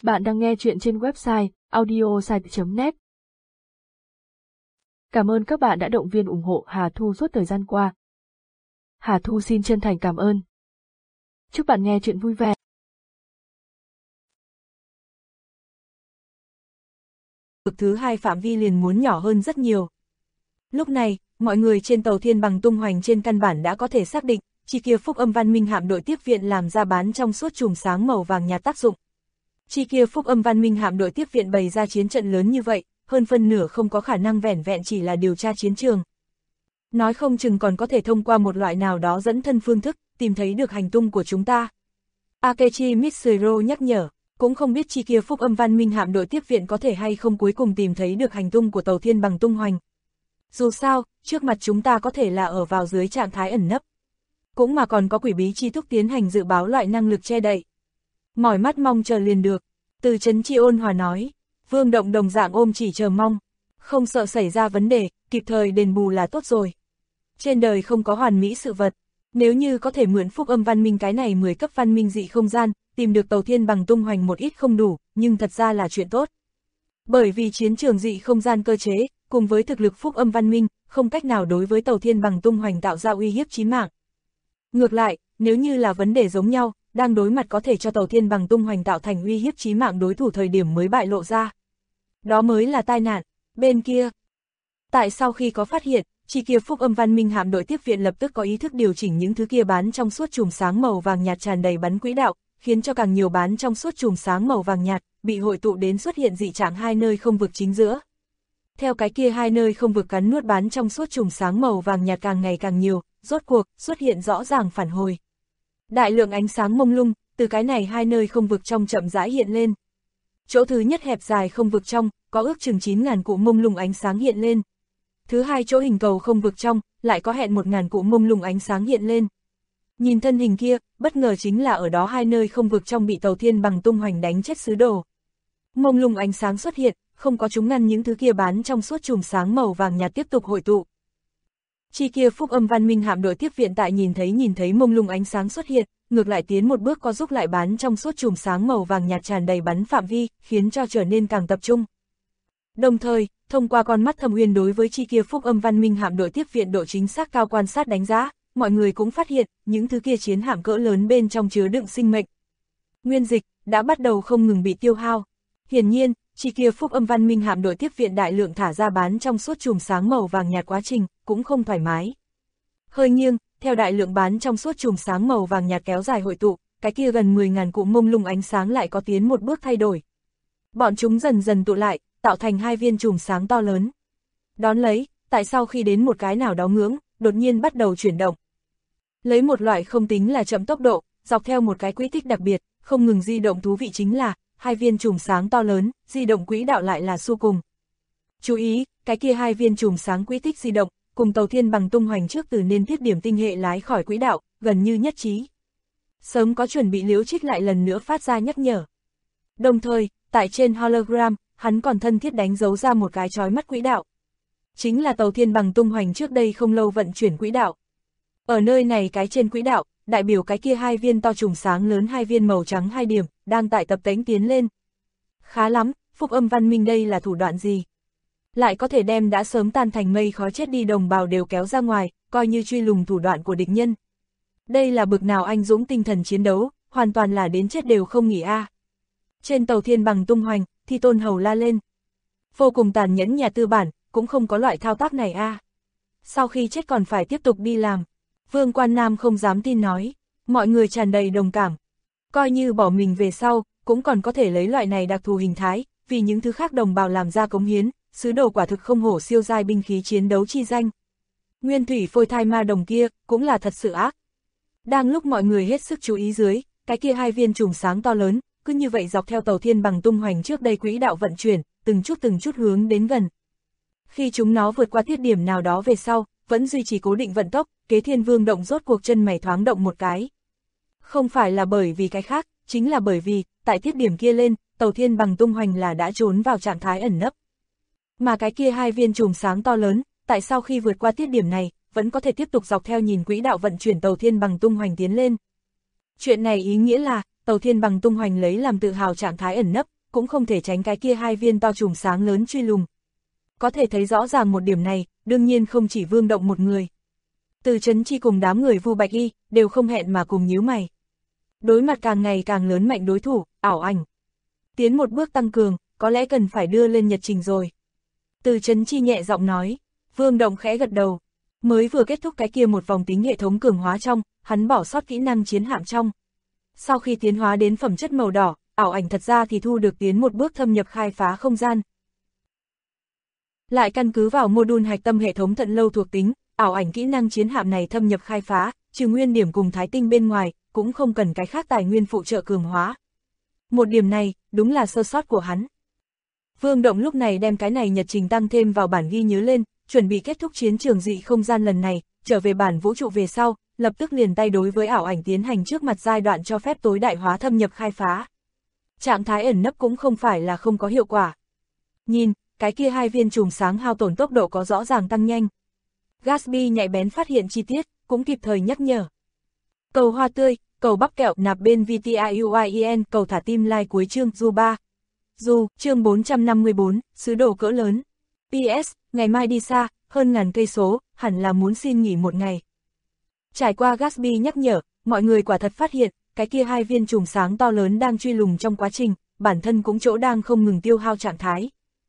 Bạn đang nghe chuyện trên website audiosite.net. Cảm ơn các bạn đã động viên ủng hộ Hà Thu suốt thời gian qua. Hà Thu xin chân thành cảm ơn. Chúc bạn nghe chuyện vui vẻ. Vực thứ hai phạm vi liền muốn nhỏ hơn rất nhiều. Lúc này, mọi người trên tàu Thiên Bằng tung hoành trên căn bản đã có thể xác định, chi kia Phúc Âm Văn Minh hạm đội tiếp viện làm ra bán trong suốt chùm sáng màu vàng nhạt tác dụng. Chi kia Phúc Âm Văn Minh hạm đội tiếp viện bày ra chiến trận lớn như vậy, hơn phân nửa không có khả năng vẻn vẹn chỉ là điều tra chiến trường. Nói không chừng còn có thể thông qua một loại nào đó dẫn thân phương thức, tìm thấy được hành tung của chúng ta. Akechi Mitsuro nhắc nhở, cũng không biết chi kia Phúc Âm Văn Minh hạm đội tiếp viện có thể hay không cuối cùng tìm thấy được hành tung của tàu Thiên Bằng tung hoành. Dù sao, trước mặt chúng ta có thể là ở vào dưới trạng thái ẩn nấp. Cũng mà còn có quỷ bí chi thúc tiến hành dự báo loại năng lực che đậy. Mỏi mắt mong chờ liền được. Từ Trấn Chi ôn hòa nói, Vương Động đồng dạng ôm chỉ chờ mong. Không sợ xảy ra vấn đề, kịp thời đền bù là tốt rồi. Trên đời không có hoàn mỹ sự vật. Nếu như có thể mượn Phúc Âm Văn Minh cái này 10 cấp văn minh dị không gian, tìm được tàu Thiên Bằng tung hoành một ít không đủ, nhưng thật ra là chuyện tốt. Bởi vì chiến trường dị không gian cơ chế, cùng với thực lực Phúc Âm Văn Minh, không cách nào đối với tàu Thiên Bằng tung hoành tạo ra uy hiếp chí mạng. Ngược lại, nếu như là vấn đề giống nhau, đang đối mặt có thể cho tàu Thiên Bằng tung hoành tạo thành uy hiếp chí mạng đối thủ thời điểm mới bại lộ ra. Đó mới là tai nạn. Bên kia, tại sau khi có phát hiện, chi kia Phúc Âm Văn Minh hạm đội tiếp viện lập tức có ý thức điều chỉnh những thứ kia bán trong suốt chùm sáng màu vàng nhạt tràn đầy bắn quỹ đạo, khiến cho càng nhiều bán trong suốt chùm sáng màu vàng nhạt bị hội tụ đến xuất hiện dị trạng hai nơi không vực chính giữa. Theo cái kia hai nơi không vực cắn nuốt bán trong suốt chùm sáng màu vàng nhạt càng ngày càng nhiều, rốt cuộc xuất hiện rõ ràng phản hồi. Đại lượng ánh sáng mông lung từ cái này hai nơi không vực trong chậm rãi hiện lên. Chỗ thứ nhất hẹp dài không vực trong có ước chừng 9.000 cụ mông lung ánh sáng hiện lên. Thứ hai chỗ hình cầu không vực trong lại có hẹn 1.000 cụ mông lung ánh sáng hiện lên. Nhìn thân hình kia, bất ngờ chính là ở đó hai nơi không vực trong bị tàu Thiên Bằng tung hoành đánh chết sứ đồ. Mông lung ánh sáng xuất hiện, không có chúng ngăn những thứ kia bán trong suốt chùm sáng màu vàng nhạt tiếp tục hội tụ. Chi kia Phúc Âm Văn Minh hạm đội tiếp viện tại nhìn thấy mông lung ánh sáng xuất hiện, ngược lại tiến một bước có giúp lại bán trong suốt chùm sáng màu vàng nhạt tràn đầy bắn phạm vi, khiến cho trở nên càng tập trung. Đồng thời, thông qua con mắt thâm uyên đối với chi kia Phúc Âm Văn Minh hạm đội tiếp viện độ chính xác cao quan sát đánh giá, mọi người cũng phát hiện, những thứ kia chiến hạm cỡ lớn bên trong chứa đựng sinh mệnh. Nguyên dịch đã bắt đầu không ngừng bị tiêu hao. Hiển nhiên, chi kia Phúc Âm Văn Minh hạm đội tiếp viện đại lượng thả ra bán trong suốt chùm sáng màu vàng nhạt quá trình, cũng không thoải mái. Hơi nghiêng, theo đại lượng bán trong suốt chùm sáng màu vàng nhạt kéo dài hội tụ, cái kia gần 10.000 cụ mông lung ánh sáng lại có tiến một bước thay đổi. Bọn chúng dần dần tụ lại, tạo thành hai viên chùm sáng to lớn. Đón lấy, tại sau khi đến một cái nào đó ngưỡng, đột nhiên bắt đầu chuyển động. Lấy một loại không tính là chậm tốc độ, dọc theo một cái quỹ tích đặc biệt, không ngừng di động thú vị chính là, hai viên chùm sáng to lớn, di động quỹ đạo lại là xu cùng. Chú ý, cái kia hai viên chùm sáng quỹ tích di động, cùng tàu Thiên Bằng tung hoành trước từ nên thiết điểm tinh hệ lái khỏi quỹ đạo, gần như nhất trí. Sớm có chuẩn bị Liễu Trích lại lần nữa phát ra nhắc nhở. Đồng thời, tại trên hologram, hắn còn thân thiết đánh dấu ra một cái chói mắt quỹ đạo. Chính là tàu Thiên Bằng tung hoành trước đây không lâu vận chuyển quỹ đạo. Ở nơi này cái trên quỹ đạo, đại biểu cái kia hai viên to chùm sáng lớn hai viên màu trắng hai điểm, đang tại tập tễnh tiến lên. Khá lắm, Phúc Âm Văn Minh đây là thủ đoạn gì? Lại có thể đem đã sớm tan thành mây khói chết đi đồng bào đều kéo ra ngoài, coi như truy lùng thủ đoạn của địch nhân. Đây là bực nào anh dũng tinh thần chiến đấu, hoàn toàn là đến chết đều không nghỉ a. Trên tàu Thiên Bằng tung hoành, Thi Tôn Hầu la lên. Vô cùng tàn nhẫn nhà tư bản, cũng không có loại thao tác này a. Sau khi chết còn phải tiếp tục đi làm. Vương Quan Nam không dám tin nói, mọi người tràn đầy đồng cảm. Coi như bỏ mình về sau, cũng còn có thể lấy loại này đặc thù hình thái, vì những thứ khác đồng bào làm ra cống hiến, sứ đồ quả thực không hổ siêu giai binh khí chiến đấu chi danh. Nguyên thủy phôi thai ma đồng kia, cũng là thật sự ác. Đang lúc mọi người hết sức chú ý dưới, cái kia hai viên chùm sáng to lớn, cứ như vậy dọc theo tàu Thiên Bằng tung hoành trước đây quỹ đạo vận chuyển, từng chút hướng đến gần. Khi chúng nó vượt qua thiết điểm nào đó về sau, vẫn duy trì cố định vận tốc, Kế Thiên Vương Động rốt cuộc chân mày thoáng động một cái. Không phải là bởi vì cái khác, chính là bởi vì, tại thiết điểm kia lên, tàu Thiên Bằng tung hoành là đã trốn vào trạng thái ẩn nấp. Mà cái kia hai viên chùm sáng to lớn, tại sau khi vượt qua tiết điểm này, vẫn có thể tiếp tục dọc theo nhìn quỹ đạo vận chuyển tàu Thiên Bằng tung hoành tiến lên. Chuyện này ý nghĩa là, tàu Thiên Bằng tung hoành lấy làm tự hào trạng thái ẩn nấp, cũng không thể tránh cái kia hai viên to chùm sáng lớn truy lùng. Có thể thấy rõ ràng một điểm này, đương nhiên không chỉ Vương Động một người. Từ Chấn Chi cùng đám người Vu Bạch Y, đều không hẹn mà cùng nhíu mày. Đối mặt càng ngày càng lớn mạnh đối thủ, ảo ảnh. Tiến một bước tăng cường, có lẽ cần phải đưa lên nhật trình rồi. Từ Chấn Chi nhẹ giọng nói, Vương Động khẽ gật đầu. Mới vừa kết thúc cái kia một vòng tính hệ thống cường hóa trong, hắn bỏ sót kỹ năng chiến hạm trong. Sau khi tiến hóa đến phẩm chất màu đỏ, ảo ảnh thật ra thì thu được tiến một bước thâm nhập khai phá không gian. Lại căn cứ vào module hạch tâm hệ thống Thận Lâu thuộc tính, ảo ảnh kỹ năng chiến hạm này thâm nhập khai phá, trừ nguyên điểm cùng thái tinh bên ngoài, cũng không cần cái khác tài nguyên phụ trợ cường hóa. Một điểm này, đúng là sơ sót của hắn. Vương Động lúc này đem cái này nhật trình tăng thêm vào bản ghi nhớ lên, chuẩn bị kết thúc chiến trường dị không gian lần này, trở về bản vũ trụ về sau, lập tức liền tay đối với ảo ảnh tiến hành trước mặt giai đoạn cho phép tối đại hóa thâm nhập khai phá. Trạng thái ẩn nấp cũng không phải là không có hiệu quả. Nhìn, cái kia hai viên chùm sáng hao tổn tốc độ có rõ ràng tăng nhanh. Gatsby nhạy bén phát hiện chi tiết, cũng kịp thời nhắc nhở. Cầu hoa tươi, cầu bắp kẹo nạp bên VTIUIEN, cầu thả tim like cuối chương Du 3. Du, chương 454, sứ đồ cỡ lớn. PS, ngày mai đi xa, hơn ngàn cây số, hẳn là muốn xin nghỉ một ngày. Trải qua Gatsby nhắc nhở, mọi người quả thật phát hiện, cái kia hai viên chùm sáng to lớn đang truy lùng trong quá trình, bản thân cũng chỗ đang không ngừng tiêu hao trạng thái.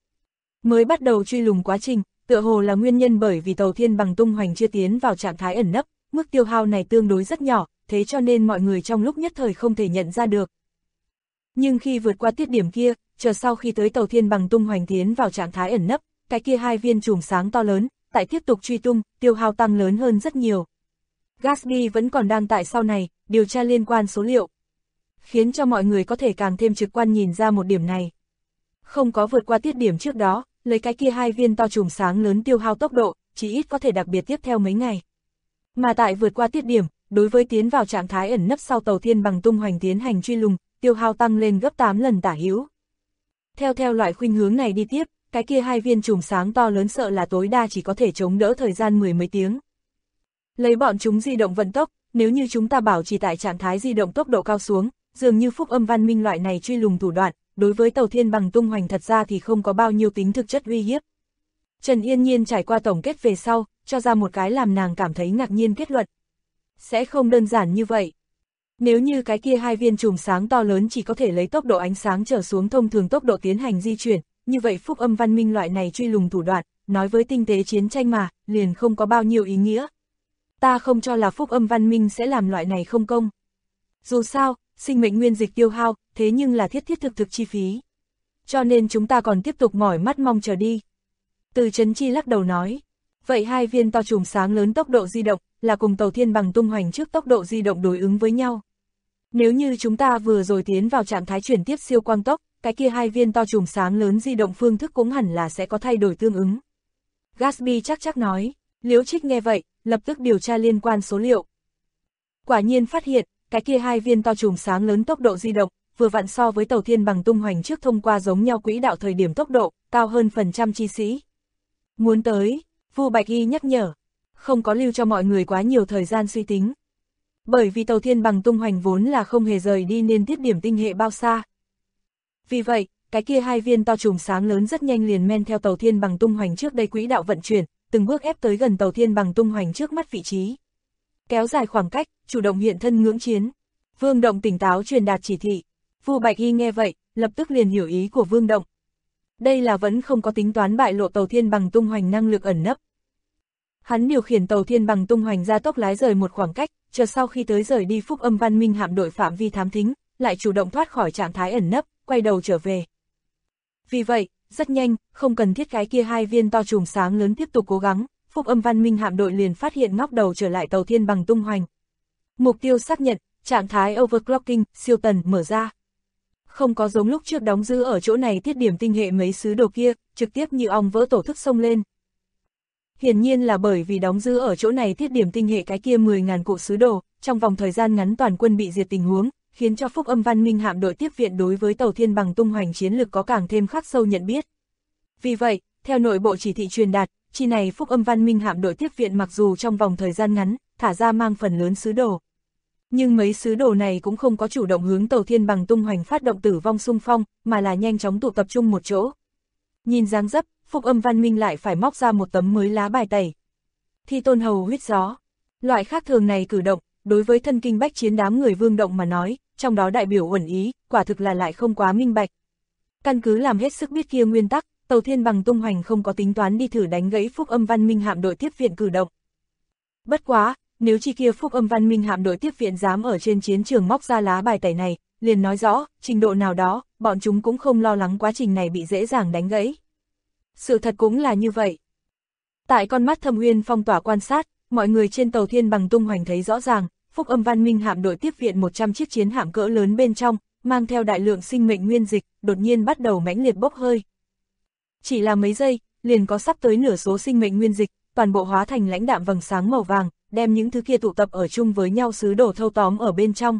Mới bắt đầu truy lùng quá trình, tựa hồ là nguyên nhân bởi vì tàu thiên bằng tung hoành chưa tiến vào trạng thái ẩn nấp, mức tiêu hao này tương đối rất nhỏ, thế cho nên mọi người trong lúc nhất thời không thể nhận ra được. Nhưng khi vượt qua tiết điểm kia, chờ sau khi tới tàu thiên bằng tung hoành tiến vào trạng thái ẩn nấp, cái kia hai viên chùm sáng to lớn, tại tiếp tục truy tung, tiêu hao tăng lớn hơn rất nhiều. Gatsby vẫn còn đang tại sau này, điều tra liên quan số liệu, khiến cho mọi người có thể càng thêm trực quan nhìn ra một điểm này. Không có vượt qua tiết điểm trước đó, lấy cái kia hai viên to chùm sáng lớn tiêu hao tốc độ, chỉ ít có thể đặc biệt tiếp theo mấy ngày. Mà tại vượt qua tiết điểm, đối với tiến vào trạng thái ẩn nấp sau tàu thiên bằng tung hoành tiến hành truy lùng, tiêu hao tăng lên gấp 8 lần tả hữu. Theo loại khuynh hướng này đi tiếp, cái kia hai viên chùm sáng to lớn sợ là tối đa chỉ có thể chống đỡ thời gian mười mấy tiếng. Lấy bọn chúng di động vận tốc, nếu như chúng ta bảo trì tại trạng thái di động tốc độ cao xuống, dường như phúc âm văn minh loại này truy lùng thủ đoạn, đối với tàu thiên bằng tung hoành thật ra thì không có bao nhiêu tính thực chất uy hiếp. Trần Yên Nhiên trải qua tổng kết về sau, cho ra một cái làm nàng cảm thấy ngạc nhiên kết luận. Sẽ không đơn giản như vậy. Nếu như cái kia hai viên chùm sáng to lớn chỉ có thể lấy tốc độ ánh sáng trở xuống thông thường tốc độ tiến hành di chuyển, như vậy phúc âm văn minh loại này truy lùng thủ đoạn, nói với tinh tế chiến tranh mà, liền không có bao nhiêu ý nghĩa. Ta không cho là phúc âm văn minh sẽ làm loại này không công. Dù sao, sinh mệnh nguyên dịch tiêu hao, thế nhưng là thiết thực chi phí. Cho nên chúng ta còn tiếp tục mỏi mắt mong chờ đi. Từ Chấn Chi lắc đầu nói. Vậy hai viên to chùm sáng lớn tốc độ di động, là cùng tàu thiên bằng tung hoành trước tốc độ di động đối ứng với nhau. Nếu như chúng ta vừa rồi tiến vào trạng thái chuyển tiếp siêu quang tốc, cái kia hai viên to chùm sáng lớn di động phương thức cũng hẳn là sẽ có thay đổi tương ứng. Gatsby chắc nói. Liễu Trích nghe vậy, lập tức điều tra liên quan số liệu. Quả nhiên phát hiện, cái kia hai viên to chùm sáng lớn tốc độ di động, vừa vặn so với tàu thiên bằng tung hoành trước thông qua giống nhau quỹ đạo thời điểm tốc độ, cao hơn phần trăm chi sĩ. Muốn tới, Vu Bạch Y nhắc nhở, không có lưu cho mọi người quá nhiều thời gian suy tính. Bởi vì tàu thiên bằng tung hoành vốn là không hề rời đi nên tiết điểm tinh hệ bao xa. Vì vậy, cái kia hai viên to chùm sáng lớn rất nhanh liền men theo tàu thiên bằng tung hoành trước đây quỹ đạo vận chuyển, từng bước ép tới gần tàu thiên bằng tung hoành trước mắt vị trí. Kéo dài khoảng cách, chủ động hiện thân ngưỡng chiến. Vương Động tỉnh táo truyền đạt chỉ thị. Vu Bạch Y nghe vậy, lập tức liền hiểu ý của Vương Động. Đây là vẫn không có tính toán bại lộ tàu thiên bằng tung hoành năng lực ẩn nấp. Hắn điều khiển tàu thiên bằng tung hoành ra tốc lái rời một khoảng cách, chờ sau khi tới rời đi phúc âm văn minh hạm đội phạm vi thám thính, lại chủ động thoát khỏi trạng thái ẩn nấp, quay đầu trở về. Vì vậy, rất nhanh, không cần thiết cái kia hai viên to chùm sáng lớn tiếp tục cố gắng, phúc âm văn minh hạm đội liền phát hiện ngóc đầu trở lại tàu thiên bằng tung hoành. Mục tiêu xác nhận, trạng thái overclocking, siêu tần, mở ra. Không có giống lúc trước đóng giữ ở chỗ này tiết điểm tinh hệ mấy sứ đồ kia, trực tiếp như ong vỡ tổ thức xông lên. Hiển nhiên là bởi vì đóng giữ ở chỗ này tiết điểm tinh hệ cái kia 10.000 cụ sứ đồ, trong vòng thời gian ngắn toàn quân bị diệt tình huống, khiến cho phúc âm văn minh hạm đội tiếp viện đối với tàu thiên bằng tung hoành chiến lực có càng thêm khắc sâu nhận biết. Vì vậy, theo nội bộ chỉ thị truyền đạt, chi này phúc âm văn minh hạm đội tiếp viện mặc dù trong vòng thời gian ngắn, thả ra mang phần lớn sứ đồ. Nhưng mấy sứ đồ này cũng không có chủ động hướng Tàu Thiên Bằng tung hoành phát động tử vong xung phong, mà là nhanh chóng tụ tập trung một chỗ. Nhìn dáng dấp, Phúc Âm Văn Minh lại phải móc ra một tấm mới lá bài tẩy. Thi Tôn Hầu huyết gió. Loại khác thường này cử động, đối với thân kinh bách chiến đám người Vương Động mà nói, trong đó đại biểu uẩn ý, quả thực là lại không quá minh bạch. Căn cứ làm hết sức biết kia nguyên tắc, Tàu Thiên Bằng tung hoành không có tính toán đi thử đánh gãy Phúc Âm Văn Minh hạm đội tiếp viện cử động. Bất quá, nếu chi kia Phúc Âm Văn Minh hạm đội tiếp viện dám ở trên chiến trường móc ra lá bài tẩy này, liền nói rõ, trình độ nào đó, bọn chúng cũng không lo lắng quá trình này bị dễ dàng đánh gãy. Sự thật cũng là như vậy. Tại con mắt Thâm Uyên phong tỏa quan sát, mọi người trên Tàu Thiên Bằng tung hoành thấy rõ ràng, Phúc Âm Văn Minh hạm đội tiếp viện 100 chiếc chiến hạm cỡ lớn bên trong, mang theo đại lượng sinh mệnh nguyên dịch, đột nhiên bắt đầu mãnh liệt bốc hơi. Chỉ là mấy giây, liền có sắp tới nửa số sinh mệnh nguyên dịch, toàn bộ hóa thành lãnh đạm vầng sáng màu vàng, đem những thứ kia tụ tập ở chung với nhau sứ đồ thâu tóm ở bên trong.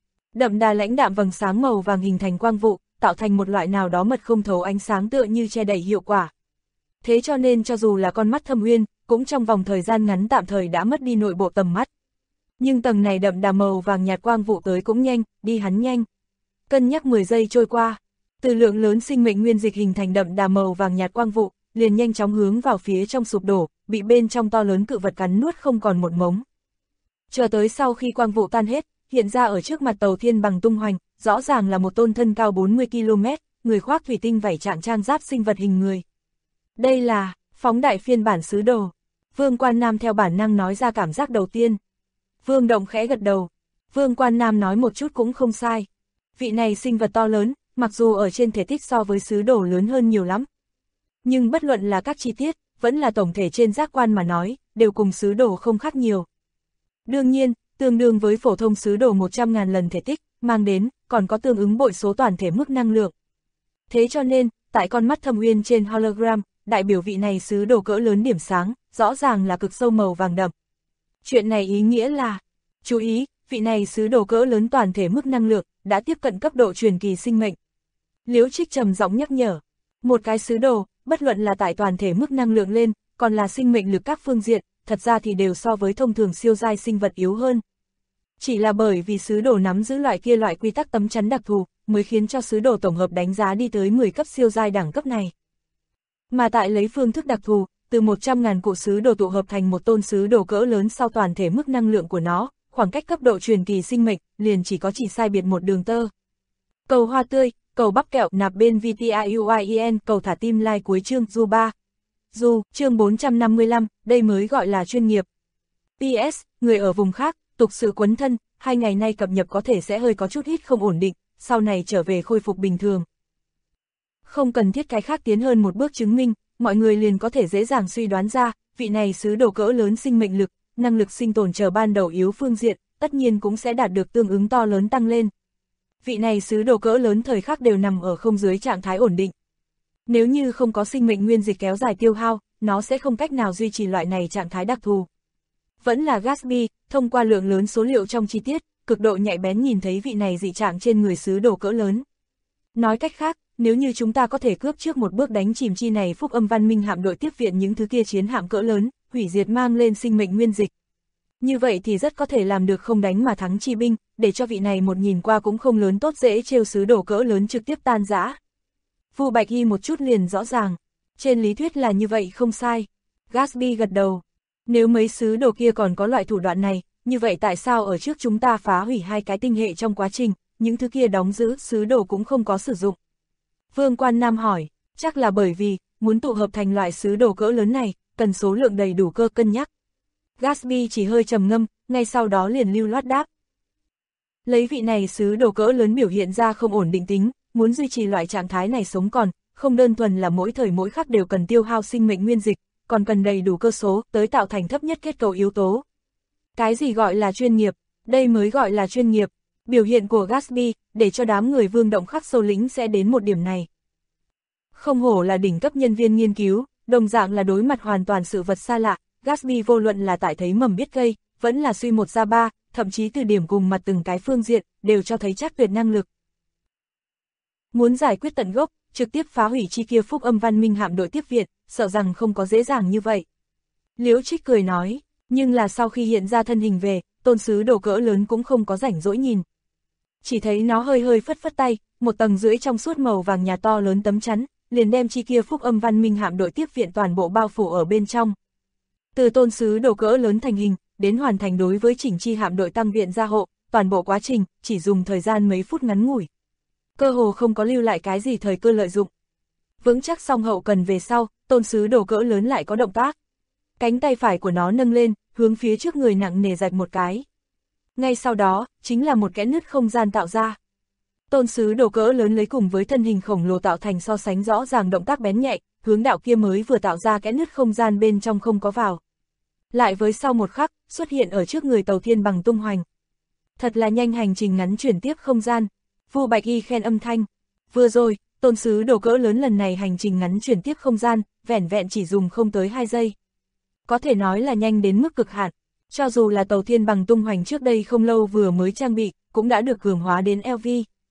Đậm đà lãnh đạm vầng sáng màu vàng hình thành quang vụ, tạo thành một loại nào đó mật không thấu ánh sáng tựa như che đậy hiệu quả. Thế cho nên cho dù là con mắt Thâm Uyên, cũng trong vòng thời gian ngắn tạm thời đã mất đi nội bộ tầm mắt. Nhưng tầng này đậm đà màu vàng nhạt quang vụ tới cũng nhanh, đi hắn nhanh. Cân nhắc 10 giây trôi qua, từ lượng lớn sinh mệnh nguyên dịch hình thành đậm đà màu vàng nhạt quang vụ, liền nhanh chóng hướng vào phía trong sụp đổ, bị bên trong to lớn cự vật cắn nuốt không còn một mống. Chờ tới sau khi quang vụ tan hết, hiện ra ở trước mặt Tàu Thiên Bằng tung hoành, rõ ràng là một tôn thân cao 40 km, người khoác thủy tinh vảy trạng trang giáp sinh vật hình người. Đây là phóng đại phiên bản sứ đồ. Vương Quan Nam theo bản năng nói ra cảm giác đầu tiên. Vương Động khẽ gật đầu. Vương Quan Nam nói một chút cũng không sai. Vị này sinh vật to lớn, mặc dù ở trên thể tích so với sứ đồ lớn hơn nhiều lắm. Nhưng bất luận là các chi tiết, vẫn là tổng thể trên giác quan mà nói, đều cùng sứ đồ không khác nhiều. Đương nhiên, tương đương với phổ thông sứ đồ 100.000 lần thể tích, mang đến, còn có tương ứng bội số toàn thể mức năng lượng. Thế cho nên, tại con mắt Thâm Uyên trên hologram, đại biểu vị này sứ đồ cỡ lớn điểm sáng, rõ ràng là cực sâu màu vàng đậm. Chuyện này ý nghĩa là, chú ý, vị này sứ đồ cỡ lớn toàn thể mức năng lượng, đã tiếp cận cấp độ truyền kỳ sinh mệnh. Liễu Trích trầm giọng nhắc nhở, một cái sứ đồ, bất luận là tại toàn thể mức năng lượng lên, còn là sinh mệnh lực các phương diện, thật ra thì đều so với thông thường siêu giai sinh vật yếu hơn. Chỉ là bởi vì sứ đồ nắm giữ loại quy tắc tấm chắn đặc thù, mới khiến cho sứ đồ tổng hợp đánh giá đi tới 10 cấp siêu giai đẳng cấp này. Mà tại lấy phương thức đặc thù, từ 100.000 cụ sứ đồ tụ hợp thành một tôn sứ đồ cỡ lớn sau toàn thể mức năng lượng của nó, khoảng cách cấp độ truyền kỳ sinh mệnh, liền chỉ sai biệt một đường tơ. Cầu hoa tươi, cầu bắp kẹo nạp bên VTIUIEN, cầu thả tim like cuối chương du 3. Du, chương 455, đây mới gọi là chuyên nghiệp. PS, người ở vùng khác, tục sự quấn thân, 2 ngày nay cập nhật có thể sẽ hơi có chút hít không ổn định, sau này trở về khôi phục bình thường. Không cần thiết cái khác tiến hơn một bước chứng minh, mọi người liền có thể dễ dàng suy đoán ra, vị này sứ đồ cỡ lớn sinh mệnh lực, năng lực sinh tồn chờ ban đầu yếu phương diện, tất nhiên cũng sẽ đạt được tương ứng to lớn tăng lên. Vị này sứ đồ cỡ lớn thời khắc đều nằm ở không dưới trạng thái ổn định. Nếu như không có sinh mệnh nguyên dịch kéo dài tiêu hao, nó sẽ không cách nào duy trì loại này trạng thái đặc thù. Vẫn là Gatsby, thông qua lượng lớn số liệu trong chi tiết, cực độ nhạy bén nhìn thấy vị này dị trạng trên người sứ đồ cỡ lớn. Nói cách khác, nếu như chúng ta có thể cướp trước một bước đánh chìm chi này Phúc Âm Văn Minh hạm đội tiếp viện những thứ kia chiến hạm cỡ lớn, hủy diệt mang lên sinh mệnh nguyên dịch. Như vậy thì rất có thể làm được không đánh mà thắng chi binh, để cho vị này một nhìn qua cũng không lớn tốt dễ trêu sứ đồ cỡ lớn trực tiếp tan rã. Vu Bạch Y một chút liền rõ ràng, trên lý thuyết là như vậy không sai. Gatsby gật đầu, nếu mấy sứ đồ kia còn có loại thủ đoạn này, như vậy tại sao ở trước chúng ta phá hủy 2 cái tinh hệ trong quá trình, những thứ kia đóng giữ sứ đồ cũng không có sử dụng? Vương Quan Nam hỏi, chắc là bởi vì, muốn tụ hợp thành loại sứ đồ cỡ lớn này, cần số lượng đầy đủ cơ cân nhắc. Gatsby chỉ hơi trầm ngâm, ngay sau đó liền lưu loát đáp. Lấy vị này sứ đồ cỡ lớn biểu hiện ra không ổn định tính, muốn duy trì loại trạng thái này sống còn, không đơn thuần là mỗi thời mỗi khắc đều cần tiêu hao sinh mệnh nguyên dịch, còn cần đầy đủ cơ số tới tạo thành thấp nhất kết cấu yếu tố. Cái gì gọi là chuyên nghiệp, đây mới gọi là chuyên nghiệp. Biểu hiện của Gatsby, để cho đám người Vương Động khắc sâu lĩnh sẽ đến một điểm này. Không hổ là đỉnh cấp nhân viên nghiên cứu, đồng dạng là đối mặt hoàn toàn sự vật xa lạ, Gatsby vô luận là tại thấy mầm biết cây, vẫn là suy một ra ba, thậm chí từ điểm cùng mặt từng cái phương diện, đều cho thấy chắc tuyệt năng lực. Muốn giải quyết tận gốc, trực tiếp phá hủy chi kia Phúc Âm Văn Minh hạm đội tiếp viện, sợ rằng không có dễ dàng như vậy. Liễu Trích cười nói, Nhưng là sau khi hiện ra thân hình về, tôn sứ đồ cỡ lớn cũng không có rảnh rỗi nhìn. Chỉ thấy nó hơi hơi phất phất tay, một tầng rưỡi trong suốt màu vàng nhà to lớn tấm chắn, liền đem chi kia phúc âm văn minh hạm đội tiếp viện toàn bộ bao phủ ở bên trong. Từ tôn sứ đồ cỡ lớn thành hình, đến hoàn thành đối với chỉnh chi hạm đội tăng viện gia hộ, toàn bộ quá trình chỉ dùng thời gian mấy phút ngắn ngủi. Cơ hồ không có lưu lại cái gì thời cơ lợi dụng. Vững chắc xong hậu cần về sau, tôn sứ đồ cỡ lớn lại có động tác. Cánh tay phải của nó nâng lên, hướng phía trước người nặng nề rạch một cái. Ngay sau đó, chính là một kẽ nứt không gian tạo ra. Tôn sứ đồ cỡ lớn lấy cùng với thân hình khổng lồ tạo thành so sánh rõ ràng động tác bén nhạy, hướng đạo kia mới vừa tạo ra kẽ nứt không gian bên trong không có vào. Lại với sau một khắc, xuất hiện ở trước người tàu thiên bằng tung hoành. Thật là nhanh hành trình ngắn chuyển tiếp không gian. Vu Bạch Y khen âm thanh. Vừa rồi, tôn sứ đồ cỡ lớn lần này hành trình ngắn chuyển tiếp không gian, vẻn vẹn chỉ dùng không tới 2 giây. Có thể nói là nhanh đến mức cực hạn. Cho dù là tàu thiên bằng tung hoành trước đây không lâu vừa mới trang bị, cũng đã được cường hóa đến LV.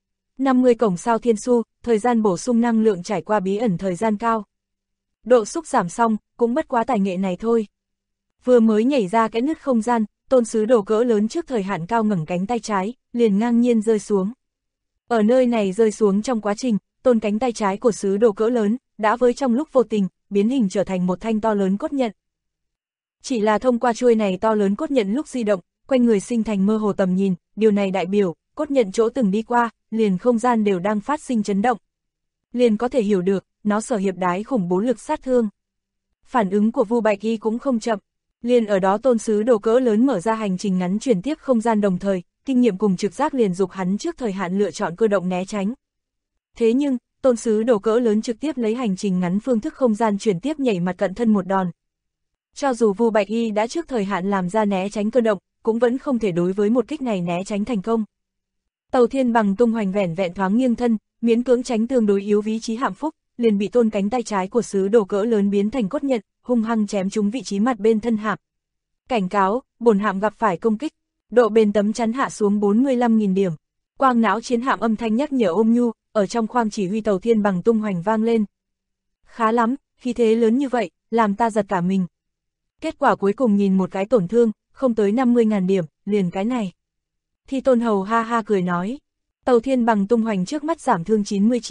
50 cổng sao thiên su, thời gian bổ sung năng lượng trải qua bí ẩn thời gian cao. Độ xúc giảm xong, cũng bất quá tài nghệ này thôi. Vừa mới nhảy ra cái nứt không gian, tôn sứ đồ cỡ lớn trước thời hạn cao ngẩng cánh tay trái, liền ngang nhiên rơi xuống. Ở nơi này rơi xuống trong quá trình, tôn cánh tay trái của sứ đồ cỡ lớn, đã với trong lúc vô tình, biến hình trở thành một thanh to lớn cốt nhận. Chỉ là thông qua chuôi này to lớn cốt nhận lúc di động, quanh người sinh thành mơ hồ tầm nhìn, điều này đại biểu, cốt nhận chỗ từng đi qua, liền không gian đều đang phát sinh chấn động. Liền có thể hiểu được, nó sở hiệp đái khủng bố lực sát thương. Phản ứng của Vu Bạch Y cũng không chậm, liền ở đó tôn sứ đồ cỡ lớn mở ra hành trình ngắn chuyển tiếp không gian đồng thời, kinh nghiệm cùng trực giác liền dục hắn trước thời hạn lựa chọn cơ động né tránh. Thế nhưng, tôn sứ đồ cỡ lớn trực tiếp lấy hành trình ngắn phương thức không gian chuyển tiếp nhảy mặt cận thân một đòn. Cho dù Vu Bạch Y đã trước thời hạn làm ra né tránh cơ động, cũng vẫn không thể đối với một kích này né tránh thành công. Tàu thiên bằng tung hoành vẻn vẹn thoáng nghiêng thân, miễn cưỡng tránh tương đối yếu vị trí hạm phúc, liền bị tôn cánh tay trái của sứ đồ cỡ lớn biến thành cốt nhận, hung hăng chém trúng vị trí mặt bên thân hạm. Cảnh cáo, bổn hạm gặp phải công kích, độ bền tấm chắn hạ xuống 45.000 điểm. Quang não chiến hạm âm thanh nhắc nhở ôm nhu, ở trong khoang chỉ huy tàu thiên bằng tung hoành vang lên. Khá lắm, khí thế lớn như vậy, làm ta giật cả mình. Kết quả cuối cùng nhìn một cái tổn thương, không tới 50.000 điểm, liền cái này. Thi Tôn Hầu ha ha cười nói, tàu thiên bằng tung hoành trước mắt giảm thương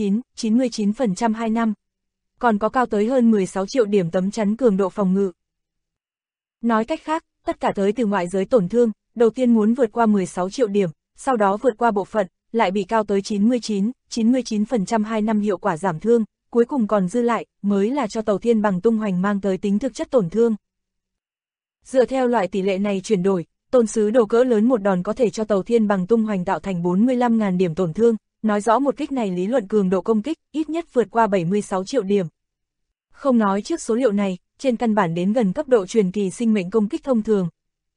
99% 2 năm. Còn có cao tới hơn 16 triệu điểm tấm chắn cường độ phòng ngự. Nói cách khác, tất cả tới từ ngoại giới tổn thương, đầu tiên muốn vượt qua 16 triệu điểm, sau đó vượt qua bộ phận, lại bị cao tới 99% 2 năm hiệu quả giảm thương, cuối cùng còn dư lại, mới là cho tàu thiên bằng tung hoành mang tới tính thực chất tổn thương. Dựa theo loại tỷ lệ này chuyển đổi, tôn sứ đồ cỡ lớn một đòn có thể cho tàu thiên bằng tung hoành tạo thành 45.000 điểm tổn thương, nói rõ một kích này lý luận cường độ công kích, ít nhất vượt qua 76 triệu điểm. Không nói trước số liệu này, trên căn bản đến gần cấp độ truyền kỳ sinh mệnh công kích thông thường.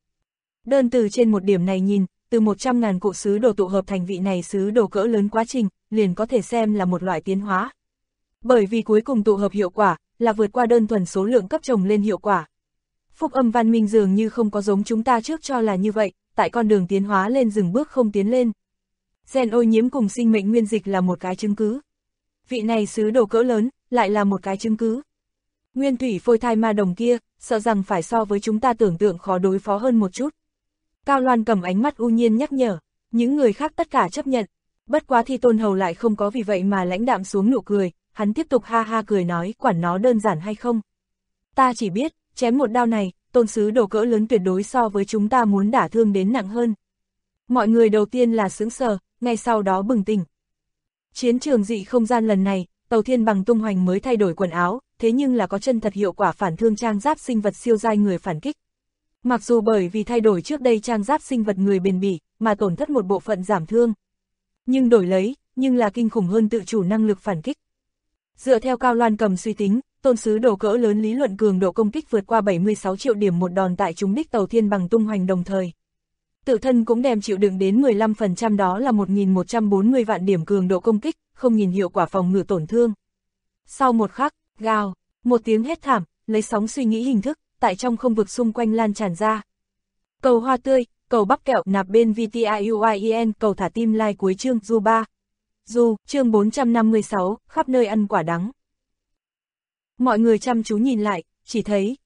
Đơn từ trên một điểm này nhìn, từ 100.000 cụ sứ đồ tụ hợp thành vị này sứ đồ cỡ lớn quá trình, liền có thể xem là một loại tiến hóa. Bởi vì cuối cùng tụ hợp hiệu quả, là vượt qua đơn thuần số lượng cấp chồng lên hiệu quả. Phúc âm văn minh dường như không có giống chúng ta trước cho là như vậy, tại con đường tiến hóa lên dừng bước không tiến lên. Gen ô nhiễm cùng sinh mệnh nguyên dịch là một cái chứng cứ. Vị này sứ đồ cỡ lớn, lại là một cái chứng cứ. Nguyên thủy phôi thai ma đồng kia, sợ rằng phải so với chúng ta tưởng tượng khó đối phó hơn một chút. Cao Loan cầm ánh mắt u nhiên nhắc nhở, những người khác tất cả chấp nhận. Bất quá Thi Tôn Hầu lại không có vì vậy mà lãnh đạm xuống nụ cười, hắn tiếp tục ha ha cười nói quản nó đơn giản hay không. Ta chỉ biết, chém một đao này, tôn sứ đồ cỡ lớn tuyệt đối so với chúng ta muốn đả thương đến nặng hơn. Mọi người đầu tiên là sững sờ, ngay sau đó bừng tỉnh. Chiến trường dị không gian lần này, tàu thiên bằng tung hoành mới thay đổi quần áo, thế nhưng là có chân thật hiệu quả phản thương trang giáp sinh vật siêu giai người phản kích. Mặc dù bởi vì thay đổi trước đây trang giáp sinh vật người bền bỉ, mà tổn thất một bộ phận giảm thương. Nhưng đổi lấy, nhưng là kinh khủng hơn tự chủ năng lực phản kích. Dựa theo Cao Loan cầm suy tính, tôn sứ đồ cỡ lớn lý luận cường độ công kích vượt qua 76 triệu điểm một đòn tại trúng đích tàu thiên bằng tung hoành đồng thời. Tự thân cũng đem chịu đựng đến 15% đó là 1.140 vạn điểm cường độ công kích, không nhìn hiệu quả phòng ngự tổn thương. Sau một khắc, gào, một tiếng hét thảm, lấy sóng suy nghĩ hình thức, tại trong không vực xung quanh lan tràn ra. Cầu hoa tươi, cầu bắp kẹo nạp bên VTIUIEN, cầu thả tim like cuối chương Du 3. Du, chương 456, khắp nơi ăn quả đắng. Mọi người chăm chú nhìn lại, chỉ thấy,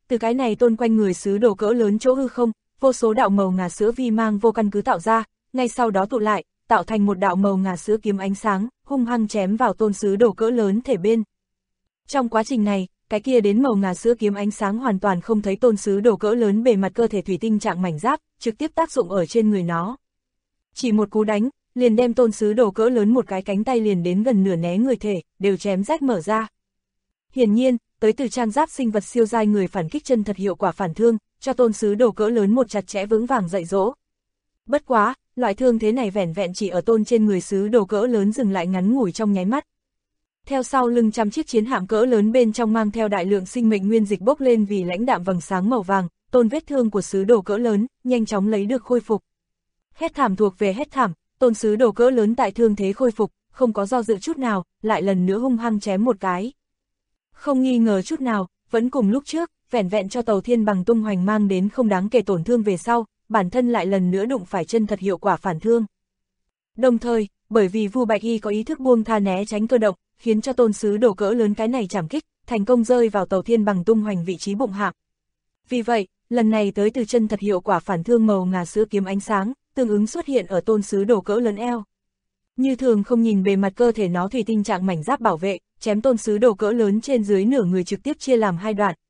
từ cái này tôn quanh người sứ đồ cỡ lớn chỗ hư không, vô số đạo màu ngà sữa vi mang vô căn cứ tạo ra, ngay sau đó tụ lại, tạo thành một đạo màu ngà sữa kiếm ánh sáng, hung hăng chém vào tôn sứ đồ cỡ lớn thể bên. Trong quá trình này, cái kia đến màu ngà sữa kiếm ánh sáng hoàn toàn không thấy tôn sứ đồ cỡ lớn bề mặt cơ thể thủy tinh trạng mảnh giáp, trực tiếp tác dụng ở trên người nó. Chỉ một cú đánh, liền đem tôn sứ đồ cỡ lớn một cái cánh tay liền đến gần nửa né người thể, đều chém rách mở ra. Hiển nhiên, tới từ trang giáp sinh vật siêu giai người phản kích chân thật hiệu quả phản thương, cho tôn sứ đồ cỡ lớn một chặt chẽ vững vàng dạy dỗ. Bất quá, loại thương thế này vẻn vẹn chỉ ở tôn trên người sứ đồ cỡ lớn dừng lại ngắn ngủi trong nháy mắt. Theo sau lưng trăm chiếc chiến hạm cỡ lớn bên trong mang theo đại lượng sinh mệnh nguyên dịch bốc lên vì lãnh đạm vầng sáng màu vàng, tôn vết thương của sứ đồ cỡ lớn, nhanh chóng lấy được khôi phục. Hét thảm thuộc về hét thảm, tôn sứ đồ cỡ lớn tại thương thế khôi phục, không có do dự chút nào, lại lần nữa hung hăng chém một cái. Không nghi ngờ chút nào, vẫn cùng lúc trước, vẻn vẹn cho tàu thiên bằng tung hoành mang đến không đáng kể tổn thương về sau, bản thân lại lần nữa đụng phải chân thật hiệu quả phản thương. Đồng thời, bởi vì Vu Bạch Y có ý thức buông tha né tránh cơ động, khiến cho tôn sứ đồ cỡ lớn cái này chảm kích, thành công rơi vào tàu thiên bằng tung hoành vị trí bụng hạm. Vì vậy, lần này tới từ chân thật hiệu quả phản thương màu ngà sữa kiếm ánh sáng, tương ứng xuất hiện ở tôn sứ đồ cỡ lớn eo. Như thường không nhìn bề mặt cơ thể nó thủy tinh trạng mảnh giáp bảo vệ, chém tôn sứ đồ cỡ lớn trên dưới nửa người trực tiếp chia làm hai đoạn.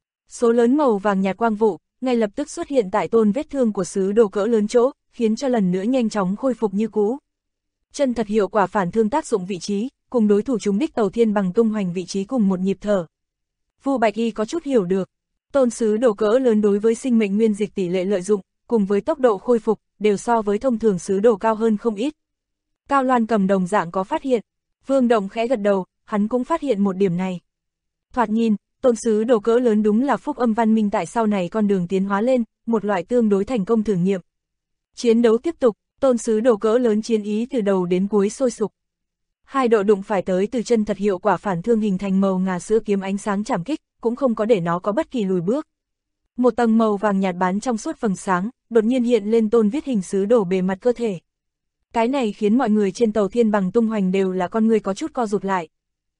Số lớn màu vàng nhạt quang vụ, ngay lập tức xuất hiện tại tôn vết thương của sứ đồ cỡ lớn chỗ, khiến cho lần nữa nhanh chóng khôi phục như cũ. Chân thật hiệu quả phản thương tác dụng vị trí, cùng đối thủ trúng đích tàu thiên bằng tung hoành vị trí cùng một nhịp thở. Vu Bạch Y có chút hiểu được, tôn sứ đồ cỡ lớn đối với sinh mệnh nguyên dịch tỷ lệ lợi dụng, cùng với tốc độ khôi phục, đều so với thông thường sứ đồ cao hơn không ít. Cao Loan Cầm đồng dạng có phát hiện, Vương Động khẽ gật đầu, hắn cũng phát hiện một điểm này. Thoạt nhìn, tôn sứ đồ cỡ lớn đúng là phúc âm văn minh tại sau này con đường tiến hóa lên, một loại tương đối thành công thử nghiệm. Chiến đấu tiếp tục, tôn sứ đồ cỡ lớn chiến ý từ đầu đến cuối sôi sục. Hai độ đụng phải tới từ chân thật hiệu quả phản thương hình thành màu ngà sữa kiếm ánh sáng chảm kích, cũng không có để nó có bất kỳ lùi bước. Một tầng màu vàng nhạt bán trong suốt vầng sáng, đột nhiên hiện lên tôn viết hình sứ đồ bề mặt cơ thể. Cái này khiến mọi người trên tàu thiên bằng tung hoành đều là con người có chút co rụt lại.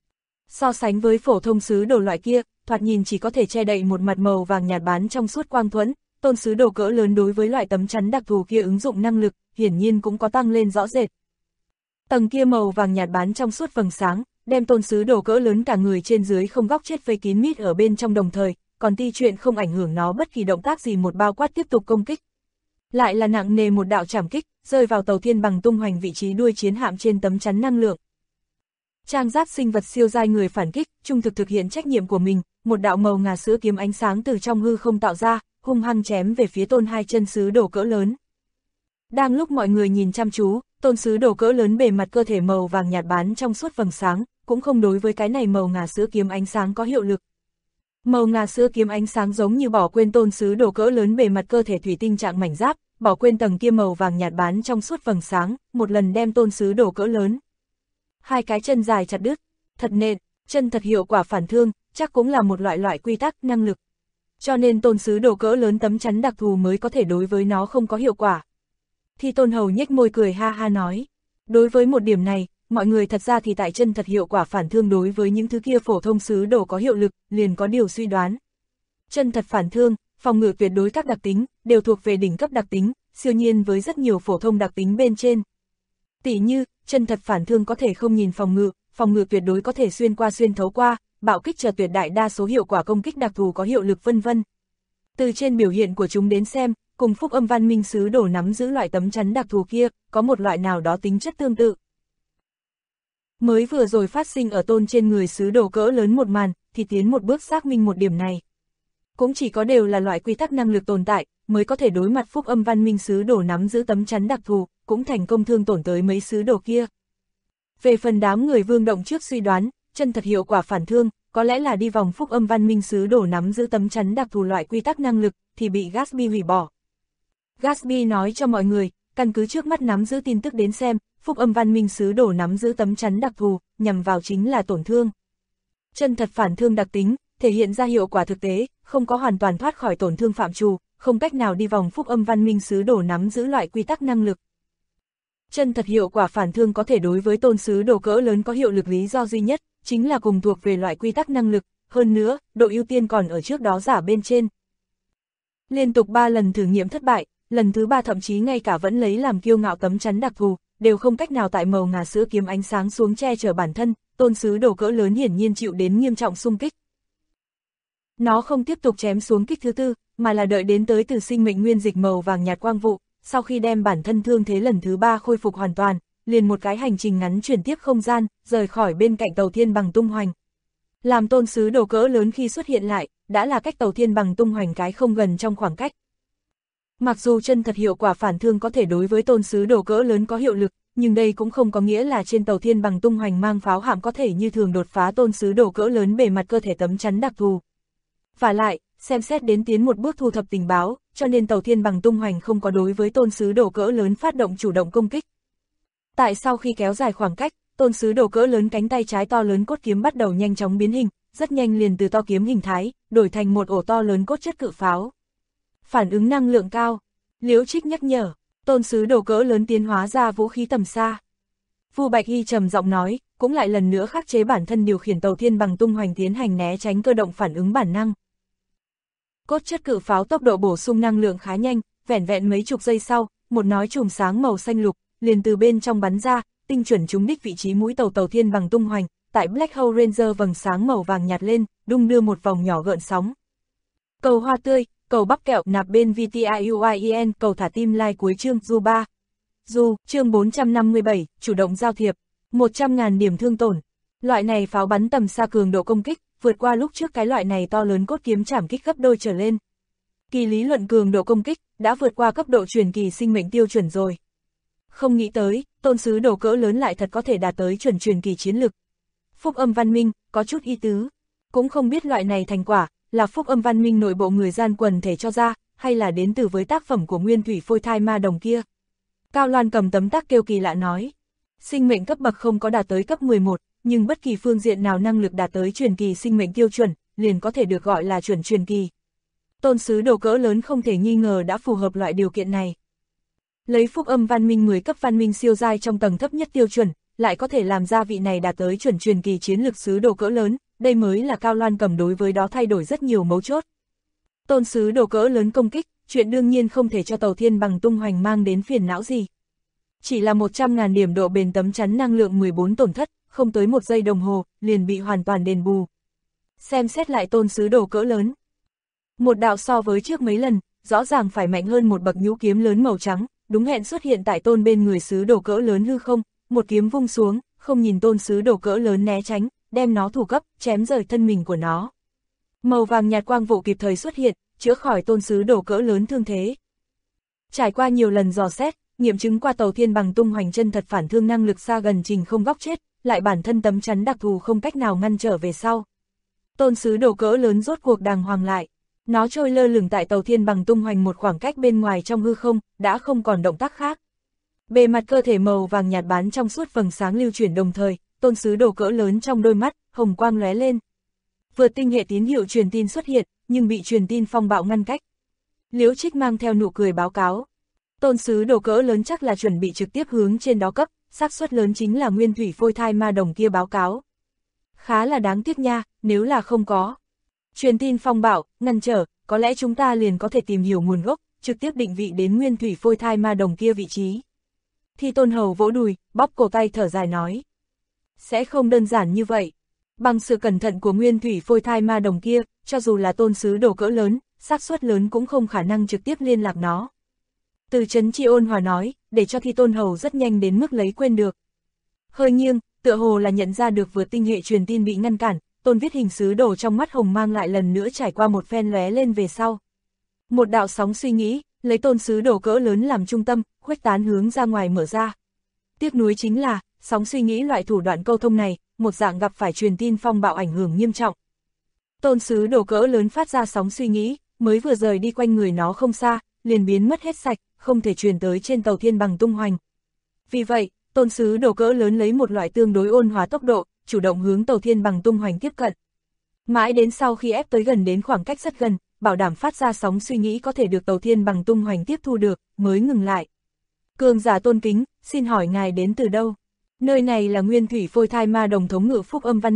So sánh với phổ thông sứ đồ loại kia, thoạt nhìn chỉ có thể che đậy một mặt màu vàng nhạt bán trong suốt quang thuẫn, tôn sứ đồ cỡ lớn đối với loại tấm chắn đặc thù kia ứng dụng năng lực, hiển nhiên cũng có tăng lên rõ rệt. Tầng kia màu vàng nhạt bán trong suốt vầng sáng, đem tôn sứ đồ cỡ lớn cả người trên dưới không góc chết vây kín mít ở bên trong đồng thời, còn ti chuyện không ảnh hưởng nó bất kỳ động tác gì một bao quát tiếp tục công kích. Lại là nặng nề một đạo chảm kích, rơi vào tàu thiên bằng tung hoành vị trí đuôi chiến hạm trên tấm chắn năng lượng. Trang giáp sinh vật siêu giai người phản kích, trung thực hiện trách nhiệm của mình, một đạo màu ngà sữa kiếm ánh sáng từ trong hư không tạo ra, hung hăng chém về phía tôn hai chân sứ đồ cỡ lớn. Đang lúc mọi người nhìn chăm chú, tôn sứ đồ cỡ lớn bề mặt cơ thể màu vàng nhạt bán trong suốt vầng sáng, cũng không đối với cái này màu ngà sữa kiếm ánh sáng có hiệu lực. Màu ngà sữa kiếm ánh sáng giống như bỏ quên tôn sứ đồ cỡ lớn bề mặt cơ thể thủy tinh trạng mảnh giáp, bỏ quên tầng kia màu vàng nhạt bán trong suốt vầng sáng, một lần đem tôn sứ đồ cỡ lớn. Hai cái chân dài chặt đứt, thật nện, chân thật hiệu quả phản thương, chắc cũng là một loại quy tắc năng lực. Cho nên tôn sứ đồ cỡ lớn tấm chắn đặc thù mới có thể đối với nó không có hiệu quả. Thì Tôn Hầu nhếch môi cười ha ha nói, đối với một điểm này, mọi người thật ra thì tại chân thật hiệu quả phản thương đối với những thứ kia phổ thông sứ đồ có hiệu lực, liền có điều suy đoán. Chân thật phản thương, phòng ngự tuyệt đối các đặc tính, đều thuộc về đỉnh cấp đặc tính, siêu nhiên với rất nhiều phổ thông đặc tính bên trên. Tỉ như, chân thật phản thương có thể không nhìn phòng ngự tuyệt đối có thể xuyên qua xuyên thấu qua, bạo kích chờ tuyệt đại đa số hiệu quả công kích đặc thù có hiệu lực vân vân. Từ trên biểu hiện của chúng đến xem, cùng phúc âm văn minh sứ đồ nắm giữ loại tấm chắn đặc thù kia, có một loại nào đó tính chất tương tự. Mới vừa rồi phát sinh ở tôn trên người sứ đồ cỡ lớn một màn, thì tiến một bước xác minh một điểm này. Cũng chỉ có đều là loại quy tắc năng lực tồn tại, mới có thể đối mặt phúc âm văn minh sứ đồ nắm giữ tấm chắn đặc thù, cũng thành công thương tổn tới mấy sứ đồ kia. Về phần đám người Vương Động trước suy đoán, chân thật hiệu quả phản thương, có lẽ là đi vòng phúc âm văn minh sứ đồ nắm giữ tấm chắn đặc thù loại quy tắc năng lực, thì bị Gatsby hủy bỏ. Gatsby nói cho mọi người, căn cứ trước mắt nắm giữ tin tức đến xem, phúc âm văn minh sứ đồ nắm giữ tấm chắn đặc thù, nhằm vào chính là tổn thương. Chân thật phản thương đặc tính, thể hiện ra hiệu quả thực tế, không có hoàn toàn thoát khỏi tổn thương phạm trù, không cách nào đi vòng phúc âm văn minh sứ đồ nắm giữ loại quy tắc năng lực. Chân thật hiệu quả phản thương có thể đối với tôn sứ đồ cỡ lớn có hiệu lực lý do duy nhất, chính là cùng thuộc về loại quy tắc năng lực, hơn nữa, độ ưu tiên còn ở trước đó giả bên trên. Liên tục 3 lần thử nghiệm thất bại, lần thứ 3 thậm chí ngay cả vẫn lấy làm kiêu ngạo tấm chắn đặc thù, đều không cách nào tại màu ngà sữa kiếm ánh sáng xuống che chở bản thân, tôn sứ đồ cỡ lớn hiển nhiên chịu đến nghiêm trọng xung kích. Nó không tiếp tục chém xuống kích thứ 4, mà là đợi đến tới từ sinh mệnh nguyên dịch màu vàng nhạt quang vụ, sau khi đem bản thân thương thế lần thứ 3 khôi phục hoàn toàn, liền một cái hành trình ngắn chuyển tiếp không gian, rời khỏi bên cạnh tàu thiên bằng tung hoành. Làm tôn sứ đồ cỡ lớn khi xuất hiện lại, đã là cách tàu thiên bằng tung hoành cái không gần trong khoảng cách. Mặc dù chân thật hiệu quả phản thương có thể đối với tôn sứ đồ cỡ lớn có hiệu lực, nhưng đây cũng không có nghĩa là trên tàu thiên bằng tung hoành mang pháo hạm có thể như thường đột phá tôn sứ đồ cỡ lớn bề mặt cơ thể tấm chắn đặc thù. Và lại, xem xét đến tiến một bước thu thập tình báo, cho nên tàu thiên bằng tung hoành không có đối với tôn sứ đồ cỡ lớn phát động chủ động công kích. Tại sau khi kéo dài khoảng cách, tôn sứ đồ cỡ lớn cánh tay trái to lớn cốt kiếm bắt đầu nhanh chóng biến hình, rất nhanh liền từ to kiếm hình thái, đổi thành một ổ to lớn cốt chất cự pháo. Phản ứng năng lượng cao, Liễu Trích nhắc nhở, tôn sứ đồ cỡ lớn tiến hóa ra vũ khí tầm xa. Vu Bạch Hy trầm giọng nói, cũng lại lần nữa khắc chế bản thân điều khiển tàu thiên bằng tung hoành tiến hành né tránh cơ động phản ứng bản năng. Cốt chất cự pháo tốc độ bổ sung năng lượng khá nhanh, vẻn vẹn mấy chục giây sau, một nói chùm sáng màu xanh lục, liền từ bên trong bắn ra, tinh chuẩn trúng đích vị trí mũi tàu thiên bằng tung hoành, tại Black Hole Ranger vầng sáng màu vàng nhạt lên, đung đưa một vòng nhỏ gợn sóng. Cầu hoa tươi, cầu bắp kẹo nạp bên VTIUIEN, cầu thả tim like cuối chương Du 3. Du, chương 457, chủ động giao thiệp, 100.000 điểm thương tổn. Loại này pháo bắn tầm xa cường độ công kích, vượt qua lúc trước cái loại này to lớn cốt kiếm chảm kích gấp đôi trở lên. Kỳ lý luận cường độ công kích, đã vượt qua cấp độ truyền kỳ sinh mệnh tiêu chuẩn rồi. Không nghĩ tới, tôn sứ đồ cỡ lớn lại thật có thể đạt tới chuẩn truyền kỳ chiến lực. Phúc âm văn minh, có chút ý tứ. Cũng không biết loại này thành quả, là phúc âm văn minh nội bộ người gian quần thể cho ra, hay là đến từ với tác phẩm của nguyên thủy phôi thai ma đồng kia. Cao Loan cầm tấm tắc kêu kỳ lạ nói. Sinh mệnh cấp bậc không có đạt tới cấp 11, nhưng bất kỳ phương diện nào năng lực đạt tới truyền kỳ sinh mệnh tiêu chuẩn, liền có thể được gọi là chuẩn truyền kỳ. Tôn sứ đồ cỡ lớn không thể nghi ngờ đã phù hợp loại điều kiện này. Lấy phúc âm văn minh 10 cấp văn minh siêu giai trong tầng thấp nhất tiêu chuẩn, lại có thể làm ra vị này đạt tới chuẩn truyền kỳ chiến lực sứ đồ cỡ lớn, đây mới là Cao Loan cầm đối với đó thay đổi rất nhiều mấu chốt. Tôn sứ đồ cỡ lớn công kích, chuyện đương nhiên không thể cho tàu thiên bằng tung hoành mang đến phiền não gì. Chỉ là 100.000 điểm độ bền tấm chắn năng lượng 14 tổn thất, không tới 1 giây đồng hồ, liền bị hoàn toàn đền bù. Xem xét lại tôn sứ đồ cỡ lớn. Một đạo so với trước mấy lần, rõ ràng phải mạnh hơn một bậc nhũ kiếm lớn màu trắng, đúng hẹn xuất hiện tại tôn bên người sứ đồ cỡ lớn hư không, một kiếm vung xuống, không nhìn tôn sứ đồ cỡ lớn né tránh, đem nó thủ cấp, chém rời thân mình của nó. Màu vàng nhạt quang vụ kịp thời xuất hiện, chữa khỏi tôn sứ đồ cỡ lớn thương thế. Trải qua nhiều lần dò xét, nghiệm chứng qua tàu thiên bằng tung hoành chân thật phản thương năng lực xa gần trình không góc chết, lại bản thân tấm chắn đặc thù không cách nào ngăn trở về sau. Tôn sứ đồ cỡ lớn rốt cuộc đàng hoàng lại. Nó trôi lơ lửng tại tàu thiên bằng tung hoành một khoảng cách bên ngoài trong hư không, đã không còn động tác khác. Bề mặt cơ thể màu vàng nhạt bán trong suốt vầng sáng lưu chuyển đồng thời, tôn sứ đồ cỡ lớn trong đôi mắt, hồng quang lóe lên. Vượt tinh hệ tín hiệu truyền tin xuất hiện, nhưng bị truyền tin phong bạo ngăn cách. Liễu Trích mang theo nụ cười báo cáo. Tôn sứ đồ cỡ lớn chắc là chuẩn bị trực tiếp hướng trên đó cấp, xác suất lớn chính là nguyên thủy phôi thai ma đồng kia báo cáo. Khá là đáng tiếc nha, nếu là không có truyền tin phong bạo, ngăn trở, có lẽ chúng ta liền có thể tìm hiểu nguồn gốc, trực tiếp định vị đến nguyên thủy phôi thai ma đồng kia vị trí. Thi Tôn Hầu vỗ đùi, bóp cổ tay thở dài nói. Sẽ không đơn giản như vậy. Bằng sự cẩn thận của nguyên thủy phôi thai ma đồng kia, cho dù là tôn sứ đồ cỡ lớn, xác suất lớn cũng không khả năng trực tiếp liên lạc nó. Từ Trấn Chi ôn hòa nói, để cho Thi Tôn Hầu rất nhanh đến mức lấy quên được. Hơi nghiêng, tựa hồ là nhận ra được vượt tinh hệ truyền tin bị ngăn cản, Tôn viết hình sứ đồ trong mắt hồng mang lại lần nữa trải qua một phen lóe lên về sau. Một đạo sóng suy nghĩ, lấy tôn sứ đồ cỡ lớn làm trung tâm, khuếch tán hướng ra ngoài mở ra. Tiếc nuối chính là, sóng suy nghĩ loại thủ đoạn câu thông này, một dạng gặp phải truyền tin phong bạo ảnh hưởng nghiêm trọng. Tôn sứ đồ cỡ lớn phát ra sóng suy nghĩ, mới vừa rời đi quanh người nó không xa, liền biến mất hết sạch, không thể truyền tới trên tàu thiên bằng tung hoành. Vì vậy, tôn sứ đồ cỡ lớn lấy một loại tương đối ôn hòa tốc độ, chủ động hướng tàu thiên bằng tung hoành tiếp cận. Mãi đến sau khi ép tới gần đến khoảng cách rất gần, bảo đảm phát ra sóng suy nghĩ có thể được tàu thiên bằng tung hoành tiếp thu được, mới ngừng lại. Cường giả tôn kính, xin hỏi ngài đến từ đâu? Nơi này là nguyên thủy phôi thai ma đồng thống ngự phúc âm văn minh,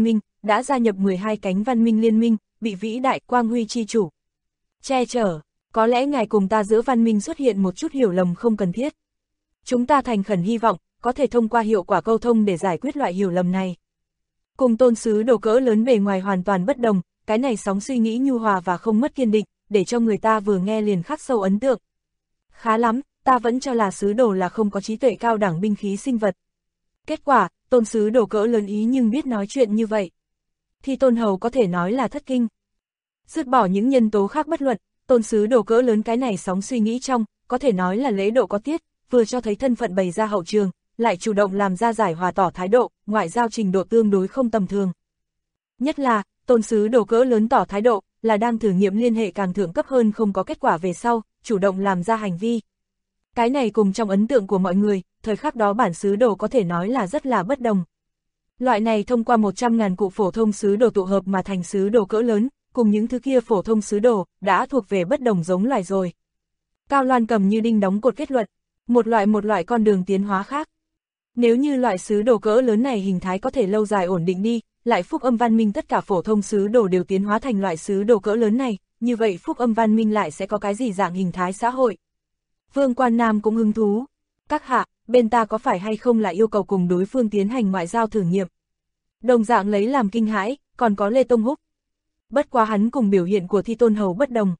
đã gia nhập 12 cánh văn minh liên minh, bị vĩ đại quang huy chi chủ che chở. Có lẽ ngài cùng ta giữa văn minh xuất hiện một chút hiểu lầm không cần thiết. Chúng ta thành khẩn hy vọng, có thể thông qua hiệu quả câu thông để giải quyết loại hiểu lầm này. Cùng tôn sứ đồ cỡ lớn bề ngoài hoàn toàn bất đồng, cái này sóng suy nghĩ nhu hòa và không mất kiên định, để cho người ta vừa nghe liền khắc sâu ấn tượng. Khá lắm, ta vẫn cho là sứ đồ là không có trí tuệ cao đẳng binh khí sinh vật. Kết quả, tôn sứ đồ cỡ lớn ý nhưng biết nói chuyện như vậy. Thì tôn hầu có thể nói là thất kinh. Dứt bỏ những nhân tố khác bất luận, tôn sứ đồ cỡ lớn cái này sóng suy nghĩ trong, có thể nói là lễ độ có tiết, vừa cho thấy thân phận bày ra hậu trường, lại chủ động làm ra giải hòa tỏ thái độ, ngoại giao trình độ tương đối không tầm thường. Nhất là, tôn sứ đồ cỡ lớn tỏ thái độ, là đang thử nghiệm liên hệ càng thượng cấp hơn không có kết quả về sau, chủ động làm ra hành vi. Cái này cùng trong ấn tượng của mọi người, thời khắc đó bản sứ đồ có thể nói là rất là bất đồng. Loại này thông qua 100.000 cụ phổ thông sứ đồ tụ hợp mà thành sứ đồ cỡ lớn, cùng những thứ kia phổ thông sứ đồ, đã thuộc về bất đồng giống loài rồi. Cao Loan cầm như đinh đóng cột kết luận, một loại con đường tiến hóa khác. Nếu như loại sứ đồ cỡ lớn này hình thái có thể lâu dài ổn định đi, lại phúc âm văn minh tất cả phổ thông sứ đồ đều tiến hóa thành loại sứ đồ cỡ lớn này, như vậy phúc âm văn minh lại sẽ có cái gì dạng hình thái xã hội? Vương Quan Nam cũng hứng thú. Các hạ, bên ta có phải hay không là yêu cầu cùng đối phương tiến hành ngoại giao thử nghiệm? Đồng dạng lấy làm kinh hãi, còn có Lê Tông Húc. Bất quá hắn cùng biểu hiện của Thi Tôn Hầu bất đồng.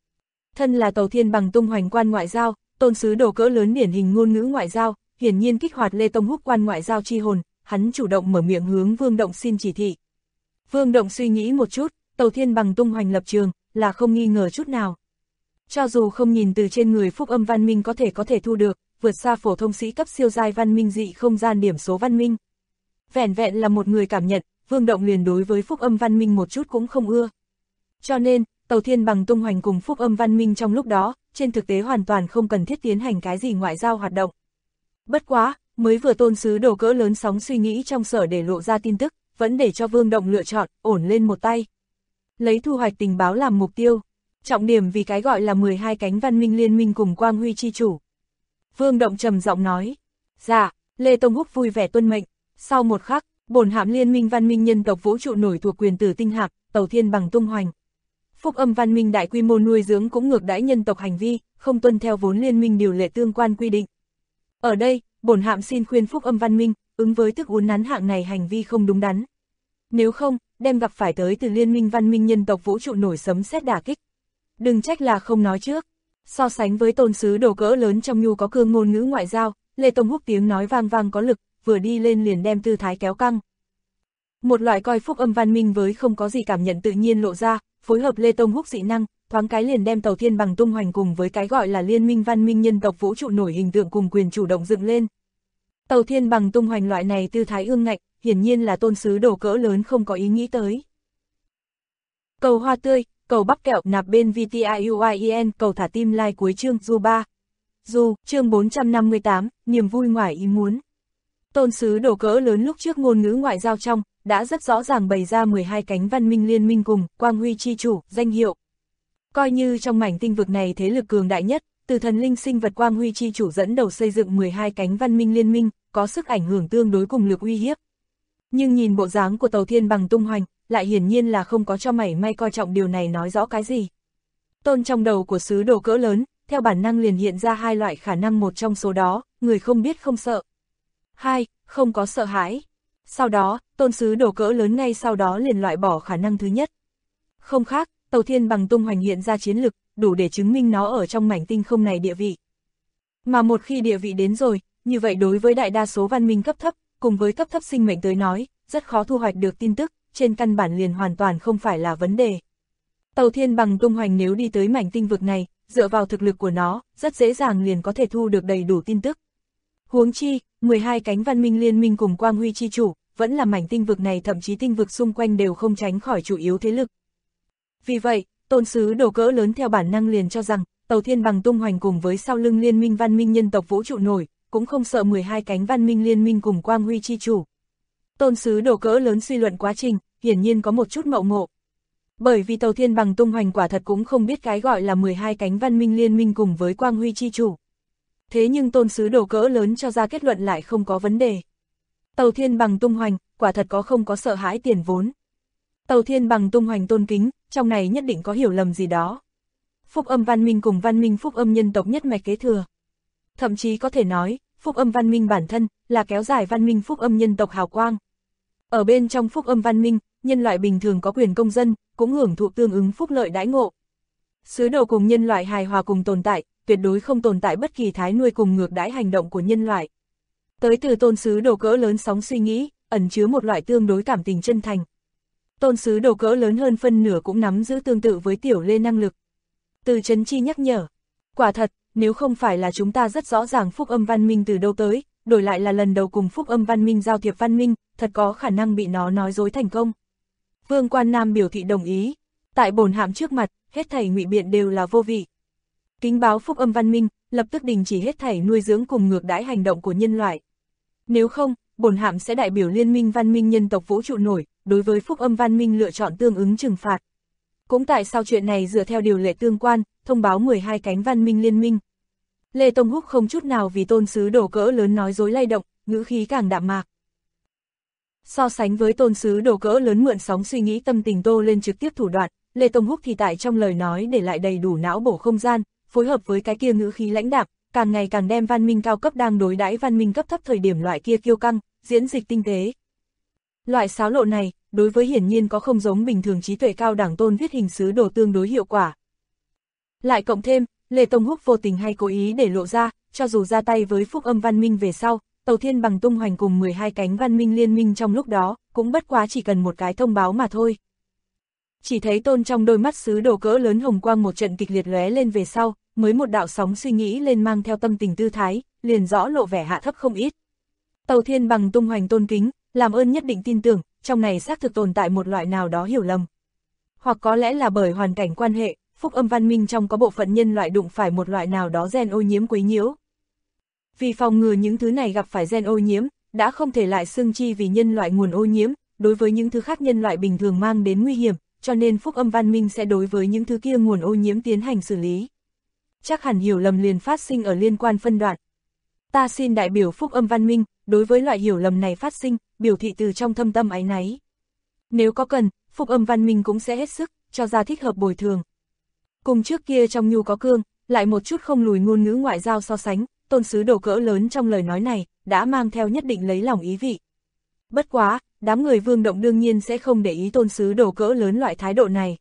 Thân là Tàu Thiên Bằng tung hoành quan ngoại giao, tôn sứ đồ cỡ lớn điển hình ngôn ngữ ngoại giao, hiển nhiên kích hoạt Lê Tông Húc quan ngoại giao chi hồn, hắn chủ động mở miệng hướng Vương Động xin chỉ thị. Vương Động suy nghĩ một chút, Tàu Thiên Bằng tung hoành lập trường, là không nghi ngờ chút nào. Cho dù không nhìn từ trên người phúc âm văn minh có thể thu được, vượt xa phổ thông sĩ cấp siêu giai văn minh dị không gian điểm số văn minh. Vẹn vẹn là một người cảm nhận, Vương Động liền đối với phúc âm văn minh một chút cũng không ưa. Cho nên, Tàu Thiên Bằng tung hoành cùng phúc âm văn minh trong lúc đó, trên thực tế hoàn toàn không cần thiết tiến hành cái gì ngoại giao hoạt động. Bất quá, mới vừa tôn sứ đồ cỡ lớn sóng suy nghĩ trong sở để lộ ra tin tức, vẫn để cho Vương Động lựa chọn, ổn lên một tay. Lấy thu hoạch tình báo làm mục tiêu, trọng điểm vì cái gọi là 12 cánh văn minh liên minh cùng quang huy chi chủ. Vương Động trầm giọng nói, dạ, Lê Tông Húc vui vẻ tuân mệnh. Sau một khắc, bổn hạm liên minh văn minh nhân tộc vũ trụ nổi thuộc quyền tử tinh hạm, Tàu Thiên Bằng tung hoành. Phúc âm văn minh đại quy mô nuôi dưỡng cũng ngược đãi nhân tộc hành vi, không tuân theo vốn liên minh điều lệ tương quan quy định. Ở đây, bổn hạm xin khuyên phúc âm văn minh, ứng với thức uốn nắn hạng này hành vi không đúng đắn. Nếu không, đem gặp phải tới từ liên minh văn minh nhân tộc vũ trụ nổi sấm sét đả kích. Đừng trách là không nói trước. So sánh với tôn sứ đồ cỡ lớn trong nhu có cương ngôn ngữ ngoại giao, Lê Tông Húc tiếng nói vang vang có lực, vừa đi lên liền đem tư thái kéo căng. Một loại coi phúc âm văn minh với không có gì cảm nhận tự nhiên lộ ra, phối hợp Lê Tông Húc dị năng, thoáng cái liền đem Tàu Thiên Bằng tung hoành cùng với cái gọi là liên minh văn minh nhân tộc vũ trụ nổi hình tượng cùng quyền chủ động dựng lên. Tàu Thiên Bằng tung hoành loại này tư thái ương ngạnh, hiển nhiên là tôn sứ đồ cỡ lớn không có ý nghĩ tới. Cầu hoa tươi, cầu bắp kẹo nạp bên VTIUIEN, cầu thả tim like cuối chương Du 3. Du, chương 458, niềm vui ngoài ý muốn. Tôn sứ đồ cỡ lớn lúc trước ngôn ngữ ngoại giao trong, đã rất rõ ràng bày ra 12 cánh văn minh liên minh cùng, quang huy chi chủ, danh hiệu. Coi như trong mảnh tinh vực này thế lực cường đại nhất, từ thần linh sinh vật quang huy chi chủ dẫn đầu xây dựng 12 cánh văn minh liên minh, có sức ảnh hưởng tương đối cùng lực uy hiếp. Nhưng nhìn bộ dáng của Tàu Thiên Bằng tung hoành, lại hiển nhiên là không có cho mảy may coi trọng điều này nói rõ cái gì. Tôn trong đầu của sứ đồ cỡ lớn, theo bản năng liền hiện ra hai loại khả năng, một trong số đó, người không biết không sợ. 2. Không có sợ hãi. Sau đó, tôn sứ đồ cỡ lớn ngay sau đó liền loại bỏ khả năng thứ nhất. Không khác, Tàu Thiên Bằng tung hoành hiện ra chiến lực, đủ để chứng minh nó ở trong mảnh tinh không này địa vị. Mà một khi địa vị đến rồi, như vậy đối với đại đa số văn minh cấp thấp, cùng với cấp thấp sinh mệnh tới nói, rất khó thu hoạch được tin tức, trên căn bản liền hoàn toàn không phải là vấn đề. Tàu Thiên Bằng tung hoành nếu đi tới mảnh tinh vực này, dựa vào thực lực của nó, rất dễ dàng liền có thể thu được đầy đủ tin tức. Huống chi, 12 cánh văn minh liên minh cùng quang huy chi chủ, vẫn là mảnh tinh vực này thậm chí tinh vực xung quanh đều không tránh khỏi chủ yếu thế lực. Vì vậy, tôn sứ đồ cỡ lớn theo bản năng liền cho rằng, Tàu Thiên Bằng tung hoành cùng với sau lưng liên minh văn minh nhân tộc vũ trụ nổi, cũng không sợ 12 cánh văn minh liên minh cùng quang huy chi chủ. Tôn sứ đồ cỡ lớn suy luận quá trình, hiển nhiên có một chút mậu ngộ. Bởi vì Tàu Thiên Bằng tung hoành quả thật cũng không biết cái gọi là 12 cánh văn minh liên minh cùng với quang huy chi chủ. Thế nhưng tôn sứ đồ cỡ lớn cho ra kết luận lại không có vấn đề. Tàu Thiên Bằng tung hoành, quả thật có không có sợ hãi tiền vốn. Tàu Thiên Bằng tung hoành tôn kính, trong này nhất định có hiểu lầm gì đó. Phúc âm văn minh cùng văn minh phúc âm nhân tộc nhất mạch kế thừa. Thậm chí có thể nói, phúc âm văn minh bản thân là kéo dài văn minh phúc âm nhân tộc hào quang. Ở bên trong phúc âm văn minh, nhân loại bình thường có quyền công dân, cũng hưởng thụ tương ứng phúc lợi đãi ngộ. Sứ đồ cùng nhân loại hài hòa cùng tồn tại, tuyệt đối không tồn tại bất kỳ thái nuôi cùng ngược đãi hành động của nhân loại. Tới từ tôn sứ đồ cỡ lớn sóng suy nghĩ, ẩn chứa một loại tương đối cảm tình chân thành. Tôn sứ đồ cỡ lớn hơn phân nửa cũng nắm giữ tương tự với Tiểu Lê năng lực. Từ Trấn Chi nhắc nhở, quả thật, nếu không phải là chúng ta rất rõ ràng phúc âm văn minh từ đâu tới, đổi lại là lần đầu cùng phúc âm văn minh giao thiệp văn minh, thật có khả năng bị nó nói dối thành công. Vương Quan Nam biểu thị đồng ý, tại bổn hạm trước mặt, hết thảy ngụy biện đều là vô vị. Kính báo phúc âm văn minh, lập tức đình chỉ hết thảy nuôi dưỡng cùng ngược đãi hành động của nhân loại. Nếu không, bổn hạm sẽ đại biểu liên minh văn minh nhân tộc vũ trụ nổi, đối với phúc âm văn minh lựa chọn tương ứng trừng phạt. Cũng tại sao chuyện này dựa theo điều lệ tương quan, thông báo 12 cánh văn minh liên minh. Lê Tông Húc không chút nào vì tôn sứ đồ cỡ lớn nói dối lay động, ngữ khí càng đạm mạc. So sánh với tôn sứ đồ cỡ lớn mượn sóng suy nghĩ tâm tình tô lên trực tiếp thủ đoạn, Lê Tông Húc thì tại trong lời nói để lại đầy đủ não bổ không gian, phối hợp với cái kia ngữ khí lãnh đạm, càng ngày càng đem văn minh cao cấp đang đối đãi văn minh cấp thấp thời điểm loại kia kiêu căng, diễn dịch tinh tế. Loại xáo lộ này, đối với hiển nhiên có không giống bình thường trí tuệ cao đẳng tôn viết hình sứ đồ tương đối hiệu quả. Lại cộng thêm, Lê Tông Húc vô tình hay cố ý để lộ ra, cho dù ra tay với phúc âm văn minh về sau, Tàu Thiên Bằng tung hoành cùng 12 cánh văn minh liên minh trong lúc đó, cũng bất quá chỉ cần một cái thông báo mà thôi. Chỉ thấy tôn trong đôi mắt sứ đồ cỡ lớn hồng quang một trận kịch liệt lóe lên về sau, mới một đạo sóng suy nghĩ lên mang theo tâm tình tư thái, liền rõ lộ vẻ hạ thấp không ít. Tàu Thiên Bằng tung hoành tôn kính, làm ơn nhất định tin tưởng, trong này xác thực tồn tại một loại nào đó hiểu lầm. Hoặc có lẽ là bởi hoàn cảnh quan hệ, phúc âm văn minh trong có bộ phận nhân loại đụng phải một loại nào đó gen ô nhiễm quấy nhiễu. Vì phòng ngừa những thứ này gặp phải gen ô nhiễm, đã không thể lại xưng chi vì nhân loại nguồn ô nhiễm, đối với những thứ khác nhân loại bình thường mang đến nguy hiểm, cho nên phúc âm văn minh sẽ đối với những thứ kia nguồn ô nhiễm tiến hành xử lý. Chắc hẳn hiểu lầm liền phát sinh ở liên quan phân đoạn. Ta xin đại biểu phúc âm văn minh, đối với loại hiểu lầm này phát sinh, biểu thị từ trong thâm tâm áy náy. Nếu có cần, phúc âm văn minh cũng sẽ hết sức, cho ra thích hợp bồi thường. Cùng trước kia trong nhu có cương, lại một chút không lùi ngôn ngữ ngoại giao so sánh, tôn sứ đồ cỡ lớn trong lời nói này, đã mang theo nhất định lấy lòng ý vị. Bất quá, đám người Vương Động đương nhiên sẽ không để ý tôn sứ đồ cỡ lớn loại thái độ này.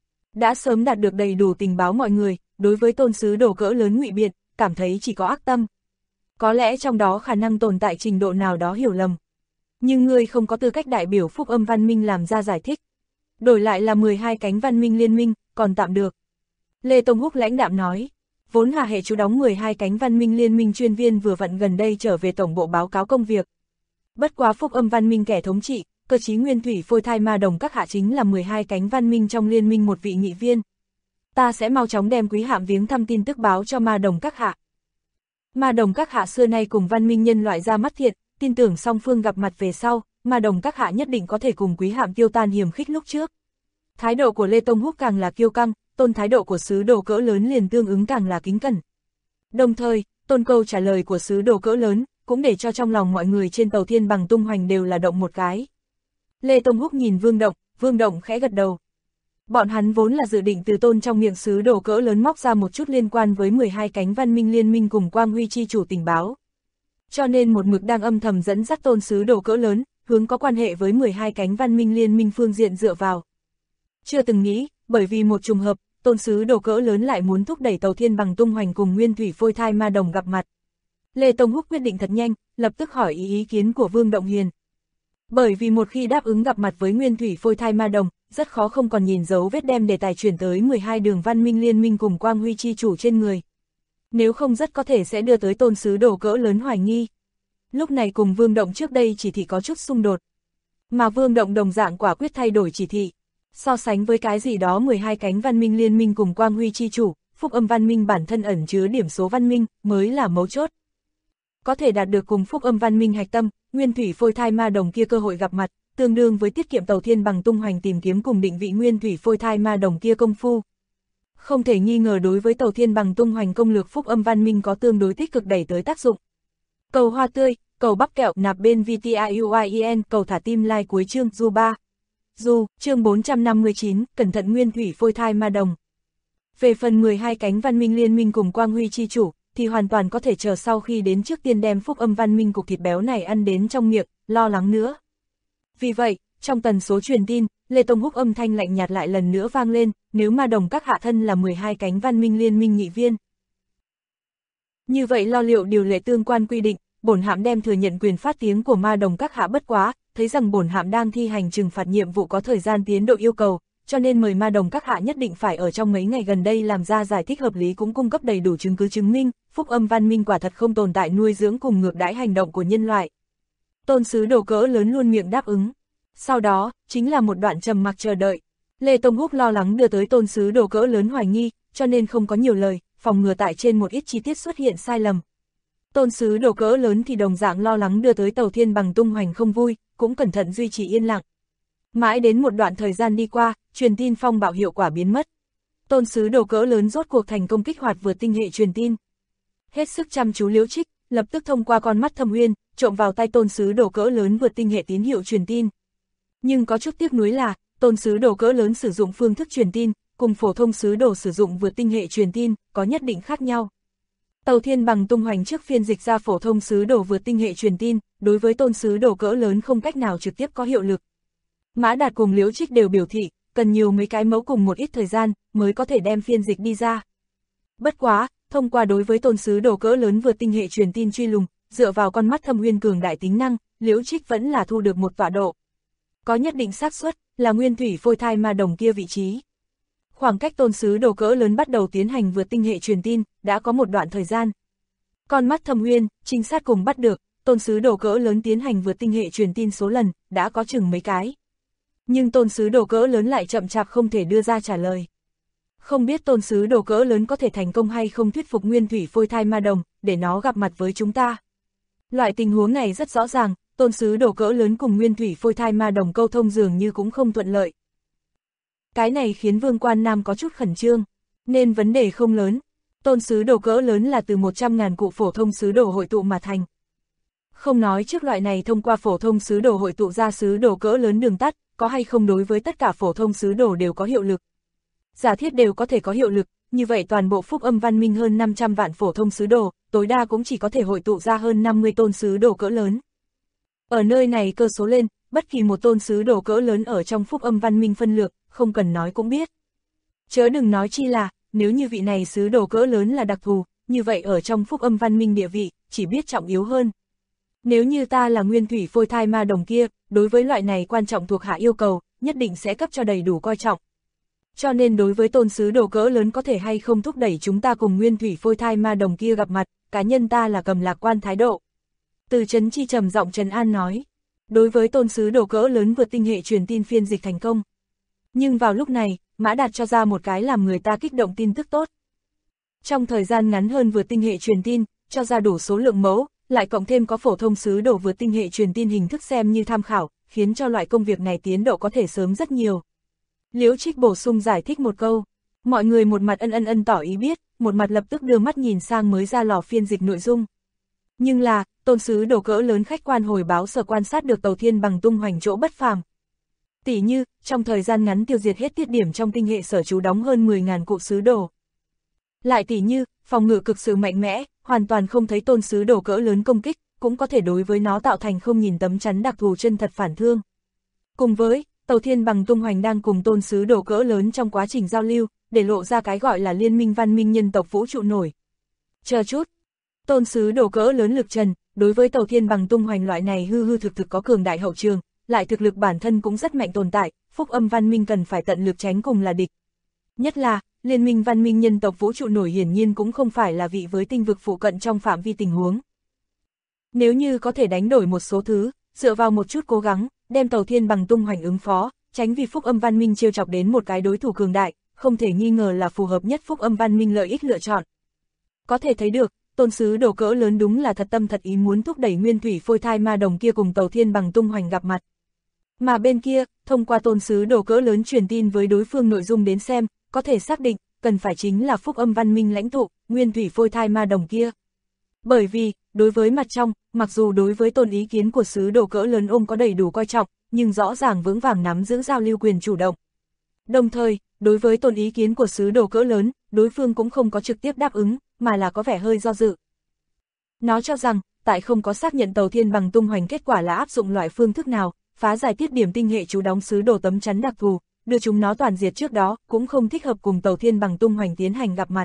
Đã sớm đạt được đầy đủ tình báo mọi người, đối với tôn sứ đồ cỡ lớn ngụy biện, cảm thấy chỉ có ác tâm. Có lẽ trong đó khả năng tồn tại trình độ nào đó hiểu lầm. Nhưng ngươi không có tư cách đại biểu phúc âm văn minh làm ra giải thích. Đổi lại là 12 cánh văn minh liên minh, còn tạm được. Lê Tông Húc lãnh đạm nói, vốn Hà Hệ chú đóng 12 cánh văn minh liên minh chuyên viên vừa vặn gần đây trở về tổng bộ báo cáo công việc. Bất quá phúc âm văn minh kẻ thống trị, cơ chí nguyên thủy phôi thai ma đồng các hạ chính là 12 cánh văn minh trong liên minh một vị nghị viên. Ta sẽ mau chóng đem quý hạm viếng thăm tin tức báo cho ma đồng các hạ. Ma đồng các hạ xưa nay cùng văn minh nhân loại ra mắt thiện, tin tưởng song phương gặp mặt về sau, ma đồng các hạ nhất định có thể cùng quý hạm tiêu tan hiểm khích lúc trước. Thái độ của Lê Tông Húc càng là kiêu căng, tôn thái độ của sứ đồ cỡ lớn liền tương ứng càng là kính cẩn. Đồng thời, tôn câu trả lời của sứ đồ cỡ lớn, cũng để cho trong lòng mọi người trên tàu Thiên Bằng tung hoành đều là động một cái. Lê Tông Húc nhìn Vương Động khẽ gật đầu. Bọn hắn vốn là dự định từ tôn trong miệng sứ đồ cỡ lớn móc ra một chút liên quan với 12 cánh văn minh liên minh cùng Quang Huy chi chủ tình báo. Cho nên một mực đang âm thầm dẫn dắt tôn sứ đồ cỡ lớn, hướng có quan hệ với 12 cánh văn minh liên minh phương diện dựa vào. Chưa từng nghĩ, bởi vì một trùng hợp, tôn sứ đồ cỡ lớn lại muốn thúc đẩy tàu Thiên Bằng tung hoành cùng nguyên thủy phôi thai ma đồng gặp mặt. Lê Tông Húc quyết định thật nhanh, lập tức hỏi ý kiến của Vương Động Hiền. Bởi vì một khi đáp ứng gặp mặt với nguyên thủy phôi thai ma đồng, rất khó không còn nhìn dấu vết đem đề tài chuyển tới 12 đường văn minh liên minh cùng Quang Huy chi chủ trên người. Nếu không rất có thể sẽ đưa tới tôn sứ đồ cỡ lớn hoài nghi. Lúc này cùng Vương Động trước đây chỉ thị có chút xung đột. Mà Vương Động đồng dạng quả quyết thay đổi chỉ thị. So sánh với cái gì đó 12 cánh văn minh liên minh cùng Quang Huy chi chủ, phúc âm văn minh bản thân ẩn chứa điểm số văn minh mới là mấu chốt. Có thể đạt được cùng phúc âm văn minh hạch tâm, nguyên thủy phôi thai ma đồng kia cơ hội gặp mặt, tương đương với tiết kiệm tàu Thiên Bằng tung hoành tìm kiếm cùng định vị nguyên thủy phôi thai ma đồng kia công phu. Không thể nghi ngờ đối với tàu Thiên Bằng tung hoành công lược phúc âm văn minh có tương đối tích cực đẩy tới tác dụng. Cầu hoa tươi, cầu bắp kẹo nạp bên VTIUIEN, cầu thả tim like cuối chương du 3. chương 459, cẩn thận nguyên thủy phôi thai ma đồng. Về phần 12 cánh văn minh liên minh cùng Quang Huy chi chủ, thì hoàn toàn có thể chờ sau khi đến trước tiên đem phúc âm văn minh cục thịt béo này ăn đến trong miệng, lo lắng nữa. Vì vậy, trong tần số truyền tin, Lê Tông Húc âm thanh lạnh nhạt lại lần nữa vang lên, nếu ma đồng các hạ thân là 12 cánh văn minh liên minh nghị viên. Như vậy lo liệu điều lệ tương quan quy định, bổn hạm đem thừa nhận quyền phát tiếng của ma đồng các hạ bất quá, thấy rằng bổn hạm đang thi hành trừng phạt nhiệm vụ có thời gian tiến độ yêu cầu, cho nên mời ma đồng các hạ nhất định phải ở trong mấy ngày gần đây làm ra giải thích hợp lý cũng cung cấp đầy đủ chứng cứ chứng minh, phúc âm văn minh quả thật không tồn tại nuôi dưỡng cùng ngược đãi hành động của nhân loại. Tôn sứ đồ cỡ lớn luôn miệng đáp ứng. Sau đó, chính là một đoạn trầm mặc chờ đợi. Lê Tông Húc lo lắng đưa tới tôn sứ đồ cỡ lớn hoài nghi, cho nên không có nhiều lời, phòng ngừa tại trên một ít chi tiết xuất hiện sai lầm. Tôn sứ đồ cỡ lớn thì đồng dạng lo lắng đưa tới Tàu Thiên Bằng tung hoành không vui, cũng cẩn thận duy trì yên lặng. Mãi đến một đoạn thời gian đi qua, truyền tin phong bạo hiệu quả biến mất. Tôn sứ đồ cỡ lớn rốt cuộc thành công kích hoạt vượt tinh hệ truyền tin. Hết sức chăm chú Liễu Trích, lập tức thông qua con mắt thâm uyên, trộm vào tay tôn sứ đồ cỡ lớn vượt tinh hệ tín hiệu truyền tin. Nhưng có chút tiếc nuối là, tôn sứ đồ cỡ lớn sử dụng phương thức truyền tin, cùng phổ thông sứ đồ sử dụng vượt tinh hệ truyền tin, có nhất định khác nhau. Tàu Thiên Bằng tung hoành trước phiên dịch ra phổ thông sứ đồ vượt tinh hệ truyền tin, đối với tôn sứ đồ cỡ lớn không cách nào trực tiếp có hiệu lực. Mã Đạt cùng Liễu Trích đều biểu thị, cần nhiều mấy cái mẫu cùng một ít thời gian, mới có thể đem phiên dịch đi ra. Bất quá, thông qua đối với tôn sứ đồ cỡ lớn vượt tinh hệ truyền tin truy lùng, dựa vào con mắt thâm uyên cường đại tính năng, Liễu Trích vẫn là thu được một tọa độ. Có nhất định xác suất là nguyên thủy phôi thai ma đồng kia vị trí. Khoảng cách tôn sứ đồ cỡ lớn bắt đầu tiến hành vượt tinh hệ truyền tin, đã có một đoạn thời gian. Con mắt thâm uyên, trinh sát cùng bắt được, tôn sứ đồ cỡ lớn tiến hành vượt tinh hệ truyền tin số lần, đã có chừng mấy cái. Nhưng tôn sứ đồ cỡ lớn lại chậm chạp không thể đưa ra trả lời. Không biết tôn sứ đồ cỡ lớn có thể thành công hay không thuyết phục nguyên thủy phôi thai ma đồng, để nó gặp mặt với chúng ta. Loại tình huống này rất rõ ràng, tôn sứ đồ cỡ lớn cùng nguyên thủy phôi thai ma đồng câu thông dường như cũng không thuận lợi. Cái này khiến Vương Quan Nam có chút khẩn trương, nên vấn đề không lớn. Tôn sứ đồ cỡ lớn là từ 100.000 cụ phổ thông sứ đồ hội tụ mà thành. Không nói trước loại này thông qua phổ thông sứ đồ hội tụ ra sứ đồ cỡ lớn đường tắt, có hay không đối với tất cả phổ thông sứ đồ đều có hiệu lực. Giả thiết đều có thể có hiệu lực, như vậy toàn bộ phúc âm văn minh hơn 500 vạn phổ thông sứ đồ, tối đa cũng chỉ có thể hội tụ ra hơn 50 tôn sứ đồ cỡ lớn. Ở nơi này cơ số lên, bất kỳ một tôn sứ đồ cỡ lớn ở trong phúc âm văn minh phân lược, không cần nói cũng biết. Chớ đừng nói chi là, nếu như vị này sứ đồ cỡ lớn là đặc thù, như vậy ở trong phúc âm văn minh địa vị, chỉ biết trọng yếu hơn. Nếu như ta là nguyên thủy phôi thai ma đồng kia, đối với loại này quan trọng thuộc hạ yêu cầu, nhất định sẽ cấp cho đầy đủ coi trọng. Cho nên đối với tôn sứ đồ cỡ lớn có thể hay không thúc đẩy chúng ta cùng nguyên thủy phôi thai ma đồng kia gặp mặt, cá nhân ta là cầm lạc quan thái độ. Từ Trấn Chi trầm giọng trấn an nói, đối với tôn sứ đồ cỡ lớn vượt tinh hệ truyền tin phiên dịch thành công. Nhưng vào lúc này, Mã Đạt cho ra một cái làm người ta kích động tin tức tốt. Trong thời gian ngắn hơn vượt tinh hệ truyền tin, cho ra đủ số lượng mẫu, lại cộng thêm có phổ thông sứ đồ vượt tinh hệ truyền tin hình thức xem như tham khảo, khiến cho loại công việc này tiến độ có thể sớm rất nhiều. Liễu Trích bổ sung giải thích một câu, mọi người một mặt ân tỏ ý biết, một mặt lập tức đưa mắt nhìn sang mới ra lò phiên dịch nội dung. Nhưng là, tôn sứ đồ cỡ lớn khách quan hồi báo sở quan sát được Tàu Thiên Bằng tung hoành chỗ bất phàm. Tỷ như, trong thời gian ngắn tiêu diệt hết tiết điểm trong tinh hệ sở trú đóng hơn 10.000 cụ sứ đồ. Lại tỷ như, phòng ngự cực sự mạnh mẽ, hoàn toàn không thấy tôn sứ đồ cỡ lớn công kích, cũng có thể đối với nó tạo thành không nhìn tấm chắn đặc thù chân thật phản thương. Cùng với, Tàu Thiên Bằng tung hoành đang cùng tôn sứ đồ cỡ lớn trong quá trình giao lưu, để lộ ra cái gọi là liên minh văn minh nhân tộc vũ trụ nổi. Chờ chút, tôn sứ đồ cỡ lớn lực trần, đối với Tàu Thiên Bằng tung hoành loại này hư thực có cường đại hậu trường, lại thực lực bản thân cũng rất mạnh tồn tại, phúc âm văn minh cần phải tận lực tránh cùng là địch. Nhất là, liên minh văn minh nhân tộc vũ trụ nổi hiển nhiên cũng không phải là vị với tinh vực phụ cận trong phạm vi tình huống. Nếu như có thể đánh đổi một số thứ, dựa vào một chút cố gắng, đem Tàu Thiên Bằng tung hoành ứng phó, tránh vì phúc âm văn minh trêu chọc đến một cái đối thủ cường đại, không thể nghi ngờ là phù hợp nhất phúc âm văn minh lợi ích lựa chọn. Có thể thấy được, tôn sứ đồ cỡ lớn đúng là thật tâm thật ý muốn thúc đẩy nguyên thủy phôi thai ma đồng kia cùng Tàu Thiên Bằng tung hoành gặp mặt. Mà bên kia, thông qua tôn sứ đồ cỡ lớn truyền tin với đối phương nội dung đến xem, có thể xác định, cần phải chính là phúc âm văn minh lãnh tụ, nguyên thủy phôi thai ma đồng kia. Bởi vì, đối với mặt trong, mặc dù đối với tôn ý kiến của sứ đồ cỡ lớn ôm có đầy đủ coi trọng, nhưng rõ ràng vững vàng nắm giữ giao lưu quyền chủ động. Đồng thời, đối với tôn ý kiến của sứ đồ cỡ lớn, đối phương cũng không có trực tiếp đáp ứng, mà là có vẻ hơi do dự. Nó cho rằng, tại không có xác nhận tàu thiên bằng tung hoành kết quả là áp dụng loại phương thức nào, phá giải tiết điểm tinh hệ chú đóng sứ đồ tấm chắn đặc thù, đưa chúng nó toàn diệt trước đó, cũng không thích hợp cùng tàu thiên bằng tung hoành tiến hành gặp mặt.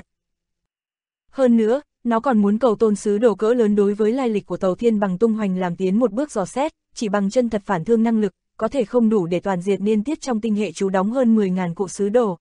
Hơn nữa, nó còn muốn cầu tôn sứ đồ cỡ lớn đối với lai lịch của tàu thiên bằng tung hoành làm tiến một bước dò xét, chỉ bằng chân thật phản thương năng lực, có thể không đủ để toàn diệt niên tiết trong tinh hệ chú đóng hơn 10.000 cụ sứ đồ.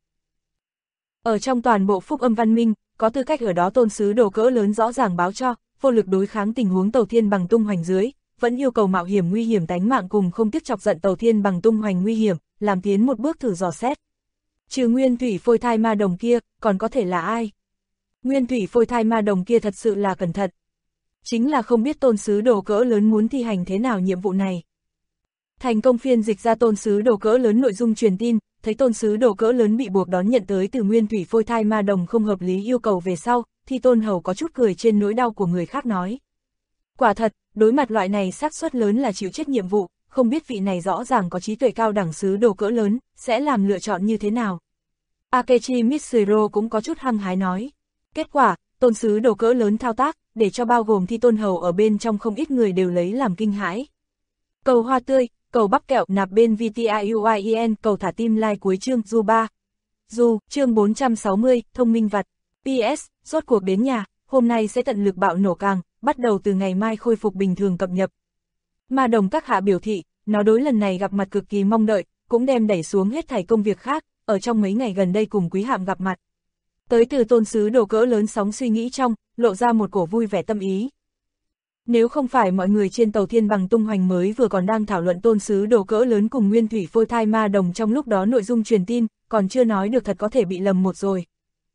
Ở trong toàn bộ phúc âm văn minh, có tư cách ở đó tôn sứ đồ cỡ lớn rõ ràng báo cho, vô lực đối kháng tình huống tàu thiên bằng tung hoành dưới, vẫn yêu cầu mạo hiểm nguy hiểm tánh mạng cùng không tiếc chọc giận tàu thiên bằng tung hoành nguy hiểm, làm tiến một bước thử dò xét. Trừ nguyên thủy phôi thai ma đồng kia, còn có thể là ai? Nguyên thủy phôi thai ma đồng kia thật sự là cẩn thận. Chính là không biết tôn sứ đồ cỡ lớn muốn thi hành thế nào nhiệm vụ này. Thành công phiên dịch ra tôn sứ đồ cỡ lớn nội dung truyền tin, thấy tôn sứ đồ cỡ lớn bị buộc đón nhận tới từ nguyên thủy phôi thai ma đồng không hợp lý yêu cầu về sau, thì tôn hầu có chút cười trên nỗi đau của người khác nói. Quả thật, đối mặt loại này xác suất lớn là chịu chết nhiệm vụ, không biết vị này rõ ràng có trí tuệ cao đẳng sứ đồ cỡ lớn, sẽ làm lựa chọn như thế nào. Akechi Mitsuro cũng có chút hăng hái nói. Kết quả, tôn sứ đồ cỡ lớn thao tác, để cho bao gồm thi tôn hầu ở bên trong không ít người đều lấy làm kinh hãi. Cầu hoa tươi, cầu bắp kẹo nạp bên VTIUIEN, cầu thả tim like cuối chương Du 3. Du, chương 460, thông minh vặt. PS, rốt cuộc đến nhà, hôm nay sẽ tận lực bạo nổ càng, bắt đầu từ ngày mai khôi phục bình thường cập nhật. Ma đồng các hạ biểu thị, nó đối lần này gặp mặt cực kỳ mong đợi, cũng đem đẩy xuống hết thảy công việc khác, ở trong mấy ngày gần đây cùng quý hạm gặp mặt. Tới từ tôn sứ đồ cỡ lớn sóng suy nghĩ trong, lộ ra một cổ vui vẻ tâm ý. Nếu không phải mọi người trên tàu thiên bằng tung hoành mới vừa còn đang thảo luận tôn sứ đồ cỡ lớn cùng nguyên thủy phôi thai ma đồng trong lúc đó nội dung truyền tin, còn chưa nói được thật có thể bị lầm một rồi.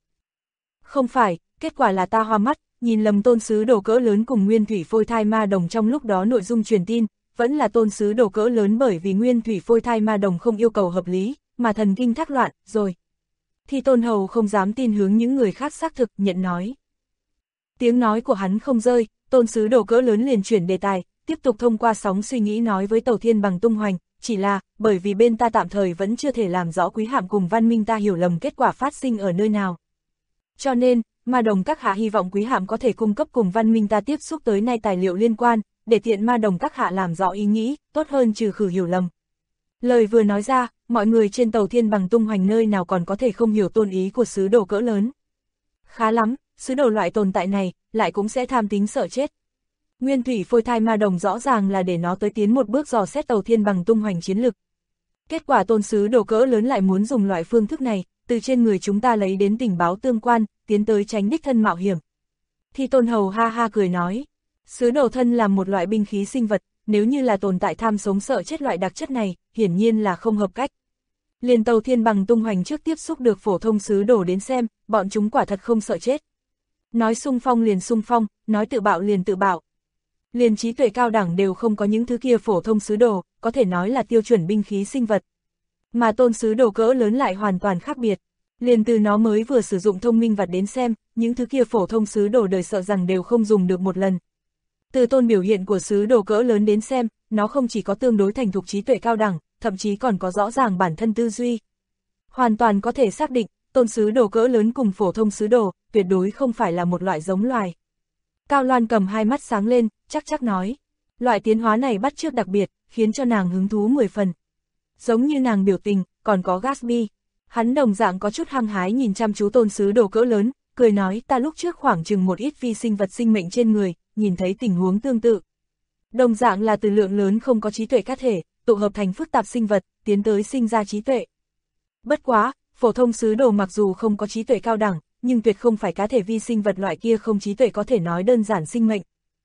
Không phải, kết quả là ta hoa mắt, nhìn lầm tôn sứ đồ cỡ lớn cùng nguyên thủy phôi thai ma đồng trong lúc đó nội dung truyền tin, vẫn là tôn sứ đồ cỡ lớn bởi vì nguyên thủy phôi thai ma đồng không yêu cầu hợp lý, mà thần kinh thác loạn, rồi. Thì tôn hầu không dám tin hướng những người khác xác thực, nhận nói. Tiếng nói của hắn không rơi, tôn sứ đồ cỡ lớn liền chuyển đề tài, tiếp tục thông qua sóng suy nghĩ nói với tàu thiên bằng tung hoành, chỉ là, bởi vì bên ta tạm thời vẫn chưa thể làm rõ quý hạm cùng văn minh ta hiểu lầm kết quả phát sinh ở nơi nào. Cho nên, ma đồng các hạ hy vọng quý hạm có thể cung cấp cùng văn minh ta tiếp xúc tới nay tài liệu liên quan, để tiện ma đồng các hạ làm rõ ý nghĩ, tốt hơn trừ khử hiểu lầm. Lời vừa nói ra, mọi người trên tàu thiên bằng tung hoành nơi nào còn có thể không hiểu tôn ý của sứ đồ cỡ lớn. Khá lắm, sứ đồ loại tồn tại này, lại cũng sẽ tham tính sợ chết. Nguyên thủy phôi thai ma đồng rõ ràng là để nó tới tiến một bước dò xét tàu thiên bằng tung hoành chiến lực. Kết quả tôn sứ đồ cỡ lớn lại muốn dùng loại phương thức này, từ trên người chúng ta lấy đến tình báo tương quan, tiến tới tránh đích thân mạo hiểm. Thì tôn hầu ha ha cười nói, sứ đồ thân là một loại binh khí sinh vật, nếu như là tồn tại tham sống sợ chết loại đặc chất này, hiển nhiên là không hợp cách. Liền tàu thiên bằng tung hoành trước tiếp xúc được phổ thông sứ đồ đến xem, bọn chúng quả thật không sợ chết. Nói xung phong liền xung phong, nói tự bạo liền tự bạo. Liền trí tuệ cao đẳng đều không có những thứ kia phổ thông sứ đồ, có thể nói là tiêu chuẩn binh khí sinh vật. Mà tôn sứ đồ cỡ lớn lại hoàn toàn khác biệt. Liền từ nó mới vừa sử dụng thông minh vặt đến xem, những thứ kia phổ thông sứ đồ đời sợ rằng đều không dùng được một lần. Từ tôn biểu hiện của sứ đồ cỡ lớn đến xem, nó không chỉ có tương đối thành thục trí tuệ cao đẳng, thậm chí còn có rõ ràng bản thân tư duy. Hoàn toàn có thể xác định, tôn sứ đồ cỡ lớn cùng phổ thông sứ đồ, tuyệt đối không phải là một loại giống loài. Cao Loan cầm hai mắt sáng lên, chắc nói. Loại tiến hóa này bắt chước đặc biệt, khiến cho nàng hứng thú 10 phần. Giống như nàng biểu tình, còn có Gatsby. Hắn đồng dạng có chút hăng hái nhìn chăm chú tôn sứ đồ cỡ lớn, cười nói ta lúc trước khoảng chừng một ít vi sinh vật sinh mệnh trên người, nhìn thấy tình huống tương tự. Đồng dạng là từ lượng lớn không có trí tuệ cá thể, tụ hợp thành phức tạp sinh vật, tiến tới sinh ra trí tuệ. Bất quá, phổ thông sứ đồ mặc dù không có trí tuệ cao đẳng, nhưng tuyệt không phải cá thể vi sinh vật loại kia không trí tuệ có thể nói đơn giản sinh mệnh.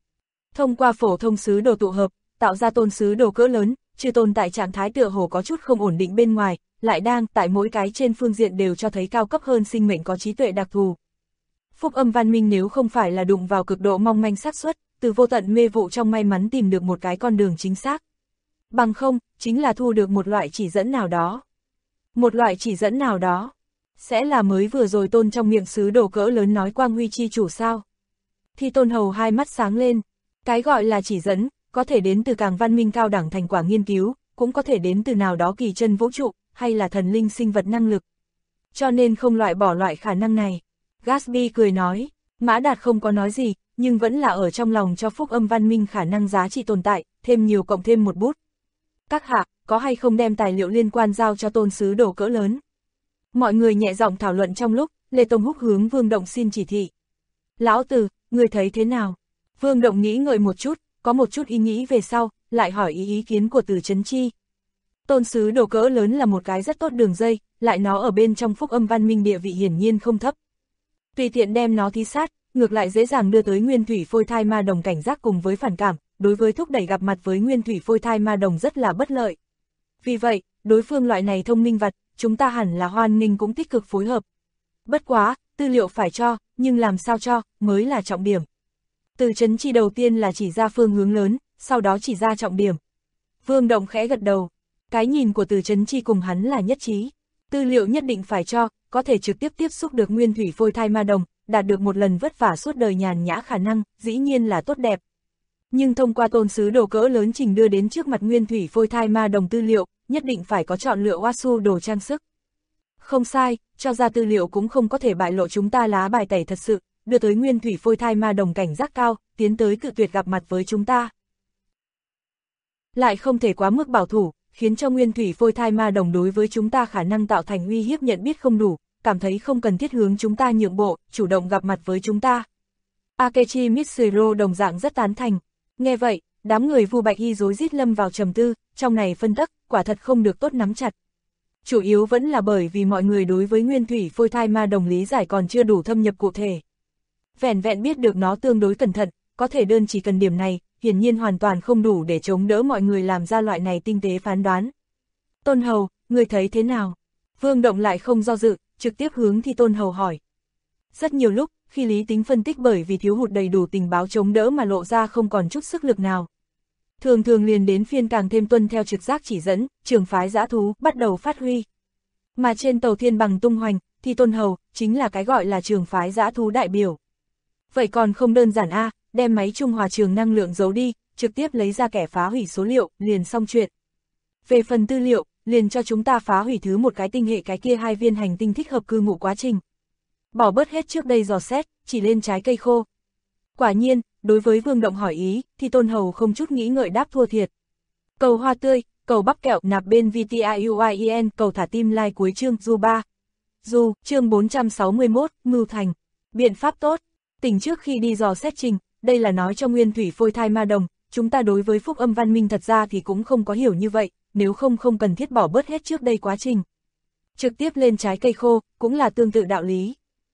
Thông qua phổ thông sứ đồ tụ hợp, tạo ra tôn sứ đồ cỡ lớn, trừ tồn tại trạng thái tựa hồ có chút không ổn định bên ngoài, lại đang tại mỗi cái trên phương diện đều cho thấy cao cấp hơn sinh mệnh có trí tuệ đặc thù. Phúc âm văn minh nếu không phải là đụng vào cực độ mong manh xác suất, từ vô tận mê vụ trong may mắn tìm được một cái con đường chính xác. Bằng không, chính là thu được một loại chỉ dẫn nào đó. Một loại chỉ dẫn nào đó, sẽ là mới vừa rồi tôn trong miệng sứ đồ cỡ lớn nói quang huy chi chủ sao. Thì tôn hầu hai mắt sáng lên, cái gọi là chỉ dẫn, có thể đến từ càng văn minh cao đẳng thành quả nghiên cứu, cũng có thể đến từ nào đó kỳ chân vũ trụ, hay là thần linh sinh vật năng lực. Cho nên không loại bỏ loại khả năng này. Gatsby cười nói, Mã Đạt không có nói gì, nhưng vẫn là ở trong lòng cho phúc âm văn minh khả năng giá trị tồn tại, thêm nhiều cộng thêm một bút. Các hạ, có hay không đem tài liệu liên quan giao cho tôn sứ đồ cỡ lớn? Mọi người nhẹ giọng thảo luận trong lúc, Lê Tông Húc hướng Vương Động xin chỉ thị. Lão Từ, người thấy thế nào? Vương Động nghĩ ngợi một chút, có một chút ý nghĩ về sau, lại hỏi ý kiến của Từ Chấn Chi. Tôn sứ đồ cỡ lớn là một cái rất tốt đường dây, lại nó ở bên trong phúc âm văn minh địa vị hiển nhiên không thấp. Tùy tiện đem nó thí sát, ngược lại dễ dàng đưa tới nguyên thủy phôi thai ma đồng cảnh giác cùng với phản cảm, đối với thúc đẩy gặp mặt với nguyên thủy phôi thai ma đồng rất là bất lợi. Vì vậy, đối phương loại này thông minh vật, chúng ta hẳn là hoan nghênh cũng tích cực phối hợp. Bất quá, tư liệu phải cho, nhưng làm sao cho, mới là trọng điểm. Từ Chấn Chi đầu tiên là chỉ ra phương hướng lớn, sau đó chỉ ra trọng điểm. Vương Động khẽ gật đầu, cái nhìn của Từ Chấn Chi cùng hắn là nhất trí. Tư liệu nhất định phải cho, có thể trực tiếp tiếp xúc được nguyên thủy phôi thai ma đồng, đạt được một lần vất vả suốt đời nhàn nhã khả năng, dĩ nhiên là tốt đẹp. Nhưng thông qua tôn sứ đồ cỡ lớn trình đưa đến trước mặt nguyên thủy phôi thai ma đồng tư liệu, nhất định phải có chọn lựa Wasu đồ trang sức. Không sai, cho ra tư liệu cũng không có thể bại lộ chúng ta lá bài tẩy thật sự, đưa tới nguyên thủy phôi thai ma đồng cảnh giác cao, tiến tới cự tuyệt gặp mặt với chúng ta. Lại không thể quá mức bảo thủ, khiến cho nguyên thủy phôi thai ma đồng đối với chúng ta khả năng tạo thành uy hiếp nhận biết không đủ, cảm thấy không cần thiết hướng chúng ta nhượng bộ, chủ động gặp mặt với chúng ta. Akechi Mitsuro đồng dạng rất tán thành. Nghe vậy, đám người Vu Bạch Y rối rít lâm vào trầm tư, trong này phân tắc, quả thật không được tốt nắm chặt. Chủ yếu vẫn là bởi vì mọi người đối với nguyên thủy phôi thai ma đồng lý giải còn chưa đủ thâm nhập cụ thể. Vẻn vẹn biết được nó tương đối cẩn thận, có thể đơn chỉ cần điểm này, hiển nhiên hoàn toàn không đủ để chống đỡ mọi người làm ra loại này tinh tế phán đoán. Tôn Hầu, người thấy thế nào? Vương Động lại không do dự, trực tiếp hướng Thi Tôn Hầu hỏi. Rất nhiều lúc, khi lý tính phân tích bởi vì thiếu hụt đầy đủ tình báo chống đỡ mà lộ ra không còn chút sức lực nào. Thường thường liền đến phiên càng thêm tuân theo trực giác chỉ dẫn, trường phái dã thú bắt đầu phát huy. Mà trên tàu thiên bằng tung hoành, Thi Tôn Hầu chính là cái gọi là trường phái dã thú đại biểu. Vậy còn không đơn giản a, đem máy trung hòa trường năng lượng giấu đi, trực tiếp lấy ra kẻ phá hủy số liệu, liền xong chuyện. Về phần tư liệu, liền cho chúng ta phá hủy thứ một cái tinh hệ cái kia hai viên hành tinh thích hợp cư ngụ quá trình. Bỏ bớt hết trước đây dò xét, chỉ lên trái cây khô. Quả nhiên, đối với Vương Động hỏi ý, thì Tôn Hầu không chút nghĩ ngợi đáp thua thiệt. Cầu hoa tươi, cầu bắp kẹo nạp bên VTIUIEN, cầu thả tim like cuối chương Du 3. Du, chương 461, Mưu Thành. Biện pháp tốt, tỉnh trước khi đi dò xét trình, đây là nói cho nguyên thủy phôi thai ma đồng, chúng ta đối với phúc âm văn minh thật ra thì cũng không có hiểu như vậy, nếu không cần thiết bỏ bớt hết trước đây quá trình. Trực tiếp lên trái cây khô, cũng là tương tự đạo lý.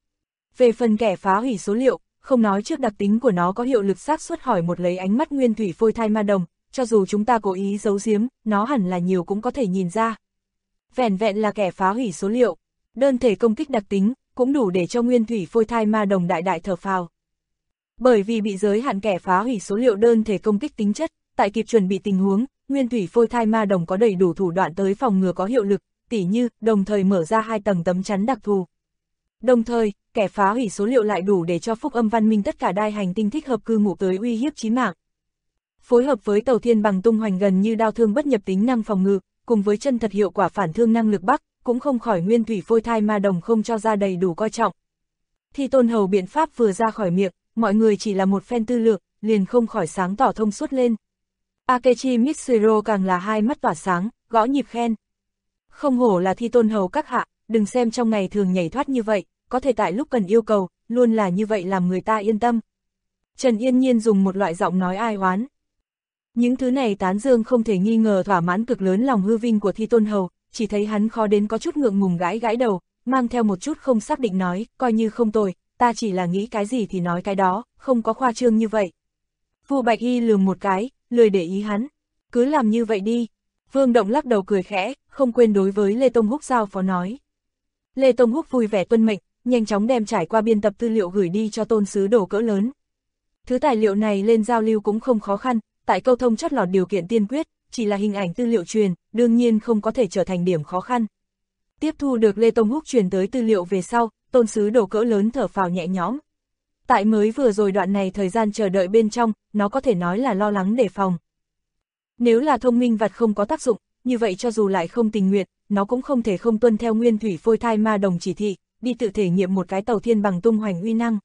Về phần kẻ phá hủy số liệu, không nói trước đặc tính của nó có hiệu lực xác suất hỏi một lấy ánh mắt nguyên thủy phôi thai ma đồng, cho dù chúng ta cố ý giấu giếm, nó hẳn là nhiều cũng có thể nhìn ra. Vẻn vẹn là kẻ phá hủy số liệu, đơn thể công kích đặc tính, cũng đủ để cho nguyên thủy phôi thai ma đồng đại đại thở phào. Bởi vì bị giới hạn kẻ phá hủy số liệu đơn thể công kích tính chất, tại kịp chuẩn bị tình huống, nguyên thủy phôi thai ma đồng có đầy đủ thủ đoạn tới phòng ngừa có hiệu lực, tỉ như, đồng thời mở ra 2 tầng tấm chắn đặc thù. Đồng thời, kẻ phá hủy số liệu lại đủ để cho phúc âm văn minh tất cả đai hành tinh thích hợp cư ngụ tới uy hiếp chí mạng. Phối hợp với tàu thiên bằng tung hoành gần như đao thương bất nhập tính năng phòng ngự, cùng với chân thật hiệu quả phản thương năng lực Bắc, cũng không khỏi nguyên thủy phôi thai ma đồng không cho ra đầy đủ coi trọng. Thì Tôn Hầu biện pháp vừa ra khỏi miệng, mọi người chỉ là một phen tư lược, liền không khỏi sáng tỏ thông suốt lên. Akechi Mitsuro càng là hai mắt tỏa sáng, gõ nhịp khen. Không hổ là Thi Tôn Hầu các hạ, đừng xem trong ngày thường nhảy thoát như vậy, có thể tại lúc cần yêu cầu, luôn là như vậy làm người ta yên tâm. Trần Yên Nhiên dùng một loại giọng nói ai oán. Những thứ này tán dương không thể nghi ngờ thỏa mãn cực lớn lòng hư vinh của Thi Tôn Hầu, chỉ thấy hắn khó đến có chút ngượng ngùng gãi gãi đầu, mang theo một chút không xác định nói, coi như không tồi, ta chỉ là nghĩ cái gì thì nói cái đó, không có khoa trương như vậy. Vu Bạch Y lườm một cái, lười để ý hắn, cứ làm như vậy đi. Vương Động lắc đầu cười khẽ, không quên đối với Lê Tông Húc giao phó nói. Lê Tông Húc vui vẻ tuân mệnh, nhanh chóng đem trải qua biên tập tư liệu gửi đi cho tôn sứ đồ cỡ lớn. Thứ tài liệu này lên giao lưu cũng không khó khăn, tại câu thông chót lọt điều kiện tiên quyết, chỉ là hình ảnh tư liệu truyền, đương nhiên không có thể trở thành điểm khó khăn. Tiếp thu được Lê Tông Húc truyền tới tư liệu về sau, tôn sứ đồ cỡ lớn thở phào nhẹ nhõm. Tại mới vừa rồi đoạn này thời gian chờ đợi bên trong, nó có thể nói là lo lắng đề phòng. Nếu là thông minh vật không có tác dụng, như vậy cho dù lại không tình nguyện, nó cũng không thể không tuân theo nguyên thủy phôi thai ma đồng chỉ thị, đi tự thể nghiệm một cái tàu thiên bằng tung hoành uy năng.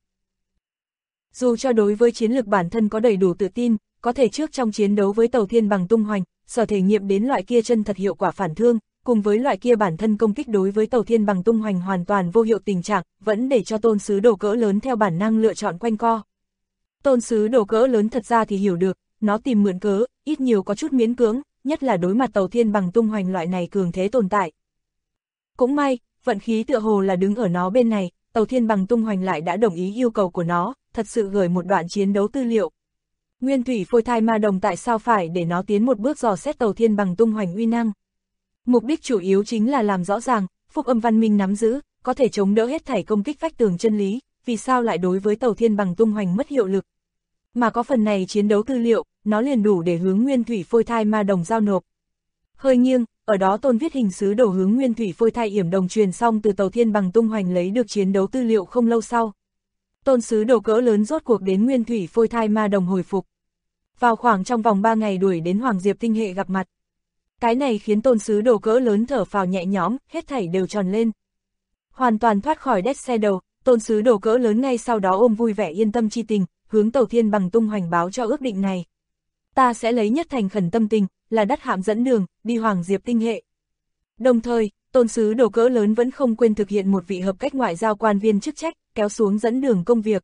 Dù cho đối với chiến lược bản thân có đầy đủ tự tin, có thể trước trong chiến đấu với tàu thiên bằng tung hoành, sở thể nghiệm đến loại kia chân thật hiệu quả phản thương, cùng với loại kia bản thân công kích đối với tàu thiên bằng tung hoành hoàn toàn vô hiệu tình trạng, vẫn để cho tôn sứ đồ cỡ lớn theo bản năng lựa chọn quanh co. Tôn sứ đồ cỡ lớn thật ra thì hiểu được, nó tìm mượn cớ, ít nhiều có chút miễn cưỡng, nhất là đối mặt tàu thiên bằng tung hoành loại này cường thế tồn tại. Cũng may, vận khí tựa hồ là đứng ở nó bên này, tàu thiên bằng tung hoành lại đã đồng ý yêu cầu của nó, thật sự gửi một đoạn chiến đấu tư liệu. Nguyên thủy phôi thai ma đồng tại sao phải để nó tiến một bước dò xét tàu thiên bằng tung hoành uy năng. Mục đích chủ yếu chính là làm rõ ràng, phúc âm văn minh nắm giữ, có thể chống đỡ hết thảy công kích vách tường chân lý, vì sao lại đối với tàu thiên bằng tung hoành mất hiệu lực. Mà có phần này chiến đấu tư liệu, nó liền đủ để hướng nguyên thủy phôi thai ma đồng giao nộp. Hơi nghiêng, ở đó Tôn Viết Hình sứ đồ hướng nguyên thủy phôi thai yểm đồng truyền xong từ tàu thiên bằng tung hoành lấy được chiến đấu tư liệu không lâu sau. Tôn sứ đồ cỡ lớn rốt cuộc đến nguyên thủy phôi thai ma đồng hồi phục. Vào khoảng trong vòng 3 ngày đuổi đến Hoàng Diệp tinh hệ gặp mặt. Cái này khiến tôn sứ đồ cỡ lớn thở phào nhẹ nhõm, hết thảy đều tròn lên. Hoàn toàn thoát khỏi Death Shadow, tôn sứ đồ cỡ lớn ngay sau đó ôm vui vẻ yên tâm chi tình, hướng tàu thiên bằng tung hoành báo cho ước định này. Ta sẽ lấy nhất thành khẩn tâm tình, là đắt hạm dẫn đường, đi Hoàng Diệp tinh hệ. Đồng thời, tôn sứ đồ cỡ lớn vẫn không quên thực hiện một vị hợp cách ngoại giao quan viên chức trách, kéo xuống dẫn đường công việc.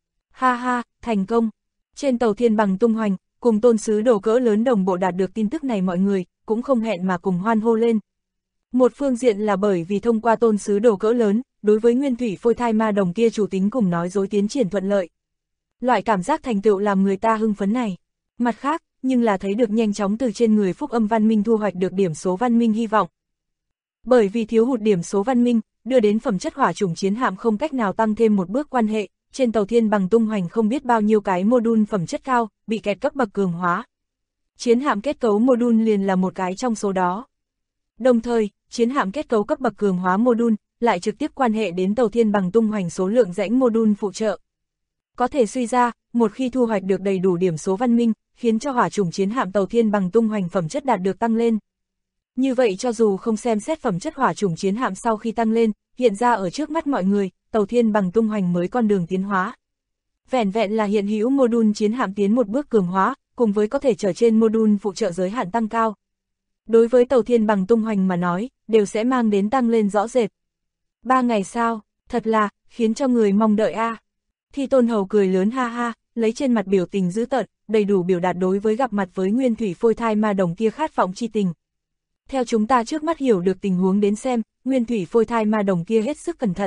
Ha ha, thành công. Trên tàu thiên bằng tung hoành, cùng tôn sứ đồ cỡ lớn đồng bộ đạt được tin tức này mọi người, cũng không hẹn mà cùng hoan hô lên. Một phương diện là bởi vì thông qua tôn sứ đồ cỡ lớn, đối với nguyên thủy phôi thai ma đồng kia chủ tính cùng nói dối tiến triển thuận lợi. Loại cảm giác thành tựu làm người ta hưng phấn này. Mặt khác, nhưng là thấy được nhanh chóng từ trên người phúc âm văn minh thu hoạch được điểm số văn minh hy vọng. Bởi vì thiếu hụt điểm số văn minh, đưa đến phẩm chất hỏa chủng chiến hạm không cách nào tăng thêm một bước quan hệ, trên tàu thiên bằng tung hoành không biết bao nhiêu cái module phẩm chất cao, bị kẹt cấp bậc cường hóa. Chiến hạm kết cấu module liền là một cái trong số đó. Đồng thời, chiến hạm kết cấu cấp bậc cường hóa module lại trực tiếp quan hệ đến tàu thiên bằng tung hoành số lượng rãnh module phụ trợ. Có thể suy ra, một khi thu hoạch được đầy đủ điểm số văn minh, khiến cho hỏa chủng chiến hạm tàu thiên bằng tung hoành phẩm chất đạt được tăng lên. Như vậy cho dù không xem xét phẩm chất hỏa chủng chiến hạm sau khi tăng lên, hiện ra ở trước mắt mọi người, tàu thiên bằng tung hoành mới con đường tiến hóa. Vẻn vẹn là hiện hữu module chiến hạm tiến một bước cường hóa, cùng với có thể trở trên module phụ trợ giới hạn tăng cao. Đối với tàu thiên bằng tung hoành mà nói, đều sẽ mang đến tăng lên rõ rệt. 3 ngày sau, thật là, khiến cho người mong đợi a. Thi Tôn Hầu cười lớn ha ha, lấy trên mặt biểu tình dữ tợn, đầy đủ biểu đạt đối với gặp mặt với nguyên thủy phôi thai ma đồng kia khát vọng chi tình. Theo chúng ta trước mắt hiểu được tình huống đến xem, nguyên thủy phôi thai ma đồng kia hết sức cẩn thận.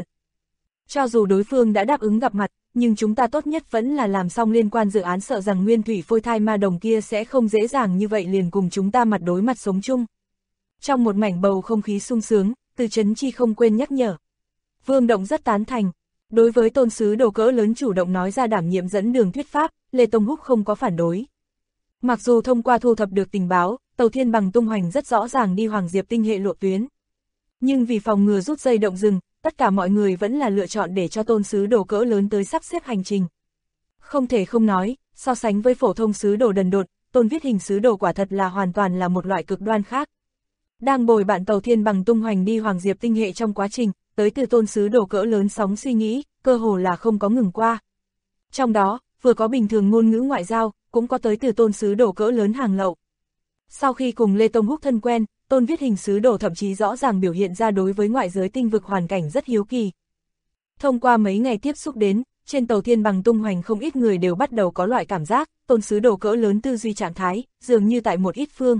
Cho dù đối phương đã đáp ứng gặp mặt, nhưng chúng ta tốt nhất vẫn là làm xong liên quan dự án, sợ rằng nguyên thủy phôi thai ma đồng kia sẽ không dễ dàng như vậy liền cùng chúng ta mặt đối mặt sống chung. Trong một mảnh bầu không khí sung sướng, Từ Chấn Chi không quên nhắc nhở. Vương Động rất tán thành. Đối với tôn sứ đồ cỡ lớn chủ động nói ra đảm nhiệm dẫn đường thuyết pháp, Lê Tông Húc không có phản đối. Mặc dù thông qua thu thập được tình báo, tàu thiên bằng tung hoành rất rõ ràng đi Hoàng Diệp tinh hệ lộ tuyến. Nhưng vì phòng ngừa rút dây động rừng, tất cả mọi người vẫn là lựa chọn để cho tôn sứ đồ cỡ lớn tới sắp xếp hành trình. Không thể không nói, so sánh với phổ thông sứ đồ đần độn, Tôn Viết Hình sứ đồ quả thật là hoàn toàn là một loại cực đoan khác. Đang bồi bạn tàu thiên bằng tung hoành đi Hoàng Diệp tinh hệ trong quá trình, tới từ tôn sứ đồ cỡ lớn sóng suy nghĩ, cơ hồ là không có ngừng qua. Trong đó, vừa có bình thường ngôn ngữ ngoại giao, cũng có tới từ tôn sứ đồ cỡ lớn hàng lậu. Sau khi cùng Lê Tông Húc thân quen, Tôn Viết Hình sứ đồ thậm chí rõ ràng biểu hiện ra đối với ngoại giới tinh vực hoàn cảnh rất hiếu kỳ. Thông qua mấy ngày tiếp xúc đến, trên tàu thiên bằng tung hoành không ít người đều bắt đầu có loại cảm giác, tôn sứ đồ cỡ lớn tư duy trạng thái, dường như tại một ít phương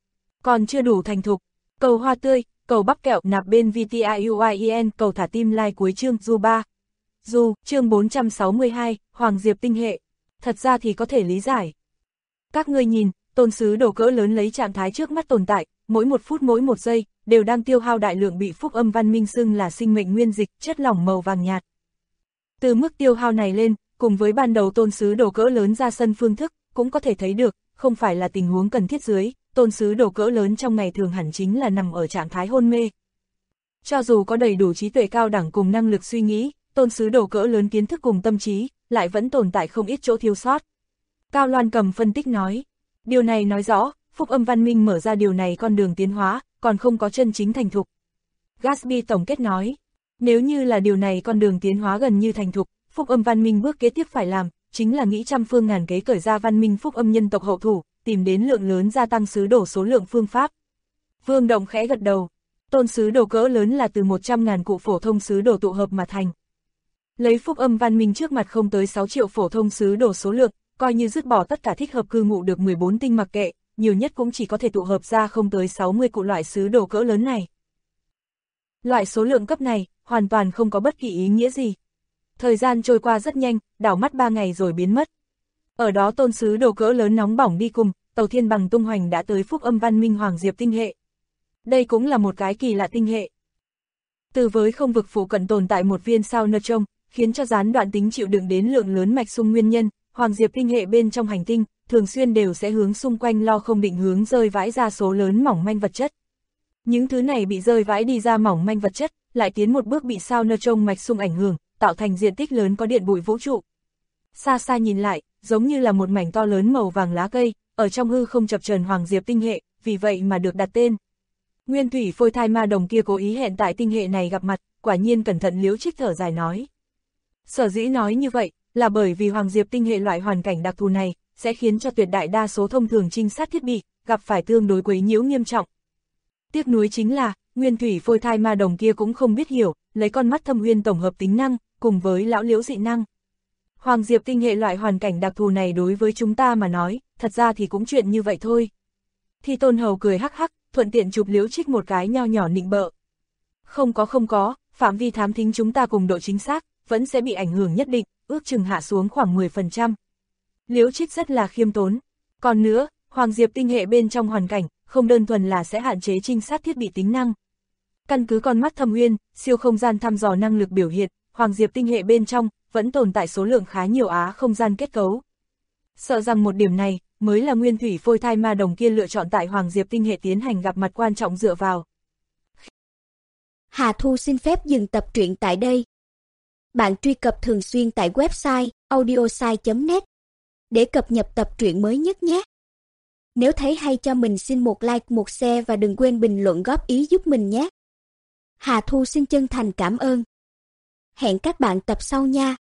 còn chưa đủ thành thục. Cầu hoa tươi, cầu bắp kẹo nạp bên VTIUIEN, cầu thả tim like cuối chương Du 3. Du, chương 462, Hoàng Diệp tinh hệ. Thật ra thì có thể lý giải. Các ngươi nhìn, tôn sứ đồ cỡ lớn lấy trạng thái trước mắt tồn tại, mỗi một phút mỗi một giây, đều đang tiêu hao đại lượng bị phúc âm văn minh xưng là sinh mệnh nguyên dịch, chất lỏng màu vàng nhạt. Từ mức tiêu hao này lên, cùng với ban đầu tôn sứ đồ cỡ lớn ra sân phương thức, cũng có thể thấy được, không phải là tình huống cần thiết dưới, tôn sứ đồ cỡ lớn trong ngày thường hẳn chính là nằm ở trạng thái hôn mê. Cho dù có đầy đủ trí tuệ cao đẳng cùng năng lực suy nghĩ, tôn sứ đồ cỡ lớn kiến thức cùng tâm trí, lại vẫn tồn tại không ít chỗ thiếu sót. Cao Loan Cầm phân tích nói, điều này nói rõ, phúc âm văn minh mở ra điều này con đường tiến hóa, còn không có chân chính thành thục. Gatsby tổng kết nói, nếu như là điều này con đường tiến hóa gần như thành thục, phúc âm văn minh bước kế tiếp phải làm, chính là nghĩ trăm phương ngàn kế cởi ra văn minh phúc âm nhân tộc hậu thủ, tìm đến lượng lớn gia tăng sứ đồ số lượng phương pháp. Vương Động khẽ gật đầu, tôn sứ đồ cỡ lớn là từ 100.000 cụ phổ thông sứ đồ tụ hợp mà thành. Lấy phúc âm văn minh trước mặt không tới 6 triệu phổ thông sứ đồ số lượng, coi như dứt bỏ tất cả thích hợp cư ngụ được 14 tinh mặc kệ, nhiều nhất cũng chỉ có thể tụ hợp ra không tới 60 cụ loại sứ đồ cỡ lớn này. Loại số lượng cấp này, hoàn toàn không có bất kỳ ý nghĩa gì. Thời gian trôi qua rất nhanh, đảo mắt 3 ngày rồi biến mất. Ở đó tôn sứ đồ cỡ lớn nóng bỏng đi cùng, tàu thiên bằng tung hoành đã tới phúc âm văn minh Hoàng Diệp tinh hệ. Đây cũng là một cái kỳ lạ tinh hệ. Từ với không vực phụ cận tồn tại một viên sao neutron, khiến cho gián đoạn tính chịu đựng đến lượng lớn mạch sung nguyên nhân, Hoàng Diệp tinh hệ bên trong hành tinh, thường xuyên đều sẽ hướng xung quanh lo không định hướng rơi vãi ra số lớn mỏng manh vật chất. Những thứ này bị rơi vãi đi ra mỏng manh vật chất, lại tiến một bước bị sao neutron mạch sung ảnh hưởng, tạo thành diện tích lớn có điện bụi vũ trụ. Xa xa nhìn lại, giống như là một mảnh to lớn màu vàng lá cây, ở trong hư không chập chờn Hoàng Diệp tinh hệ, vì vậy mà được đặt tên. Nguyên thủy phôi thai ma đồng kia cố ý hẹn tại tinh hệ này gặp mặt, quả nhiên cẩn thận Liễu Trích thở dài nói. Sở dĩ nói như vậy, là bởi vì Hoàng Diệp tinh hệ loại hoàn cảnh đặc thù này, sẽ khiến cho tuyệt đại đa số thông thường trinh sát thiết bị, gặp phải tương đối quấy nhiễu nghiêm trọng. Tiếc nuối chính là, nguyên thủy phôi thai ma đồng kia cũng không biết hiểu, lấy con mắt thâm uyên tổng hợp tính năng, cùng với lão Liễu dị năng. Hoàng Diệp tinh hệ loại hoàn cảnh đặc thù này đối với chúng ta mà nói, thật ra thì cũng chuyện như vậy thôi. Thì Tôn Hầu cười hắc hắc, thuận tiện chụp Liễu Trích một cái nho nhỏ nịnh bợ. Không có, phạm vi thám thính chúng ta cùng độ chính xác, vẫn sẽ bị ảnh hưởng nhất định, ước chừng hạ xuống khoảng 10%. Liễu Trích rất là khiêm tốn. Còn nữa, Hoàng Diệp tinh hệ bên trong hoàn cảnh, không đơn thuần là sẽ hạn chế trinh sát thiết bị tính năng. Căn cứ con mắt thâm uyên, siêu không gian thăm dò năng lực biểu hiện, Hoàng Diệp tinh hệ bên trong, vẫn tồn tại số lượng khá nhiều không gian kết cấu. Sợ rằng một điểm này, mới là nguyên thủy phôi thai ma đồng kia lựa chọn tại Hoàng Diệp tinh hệ tiến hành gặp mặt quan trọng dựa vào. Hà Thu xin phép dừng tập truyện tại đây. Bạn truy cập thường xuyên tại website audiosai.net để cập nhật tập truyện mới nhất nhé. Nếu thấy hay cho mình xin một like, một share và đừng quên bình luận góp ý giúp mình nhé. Hà Thu xin chân thành cảm ơn. Hẹn các bạn tập sau nha.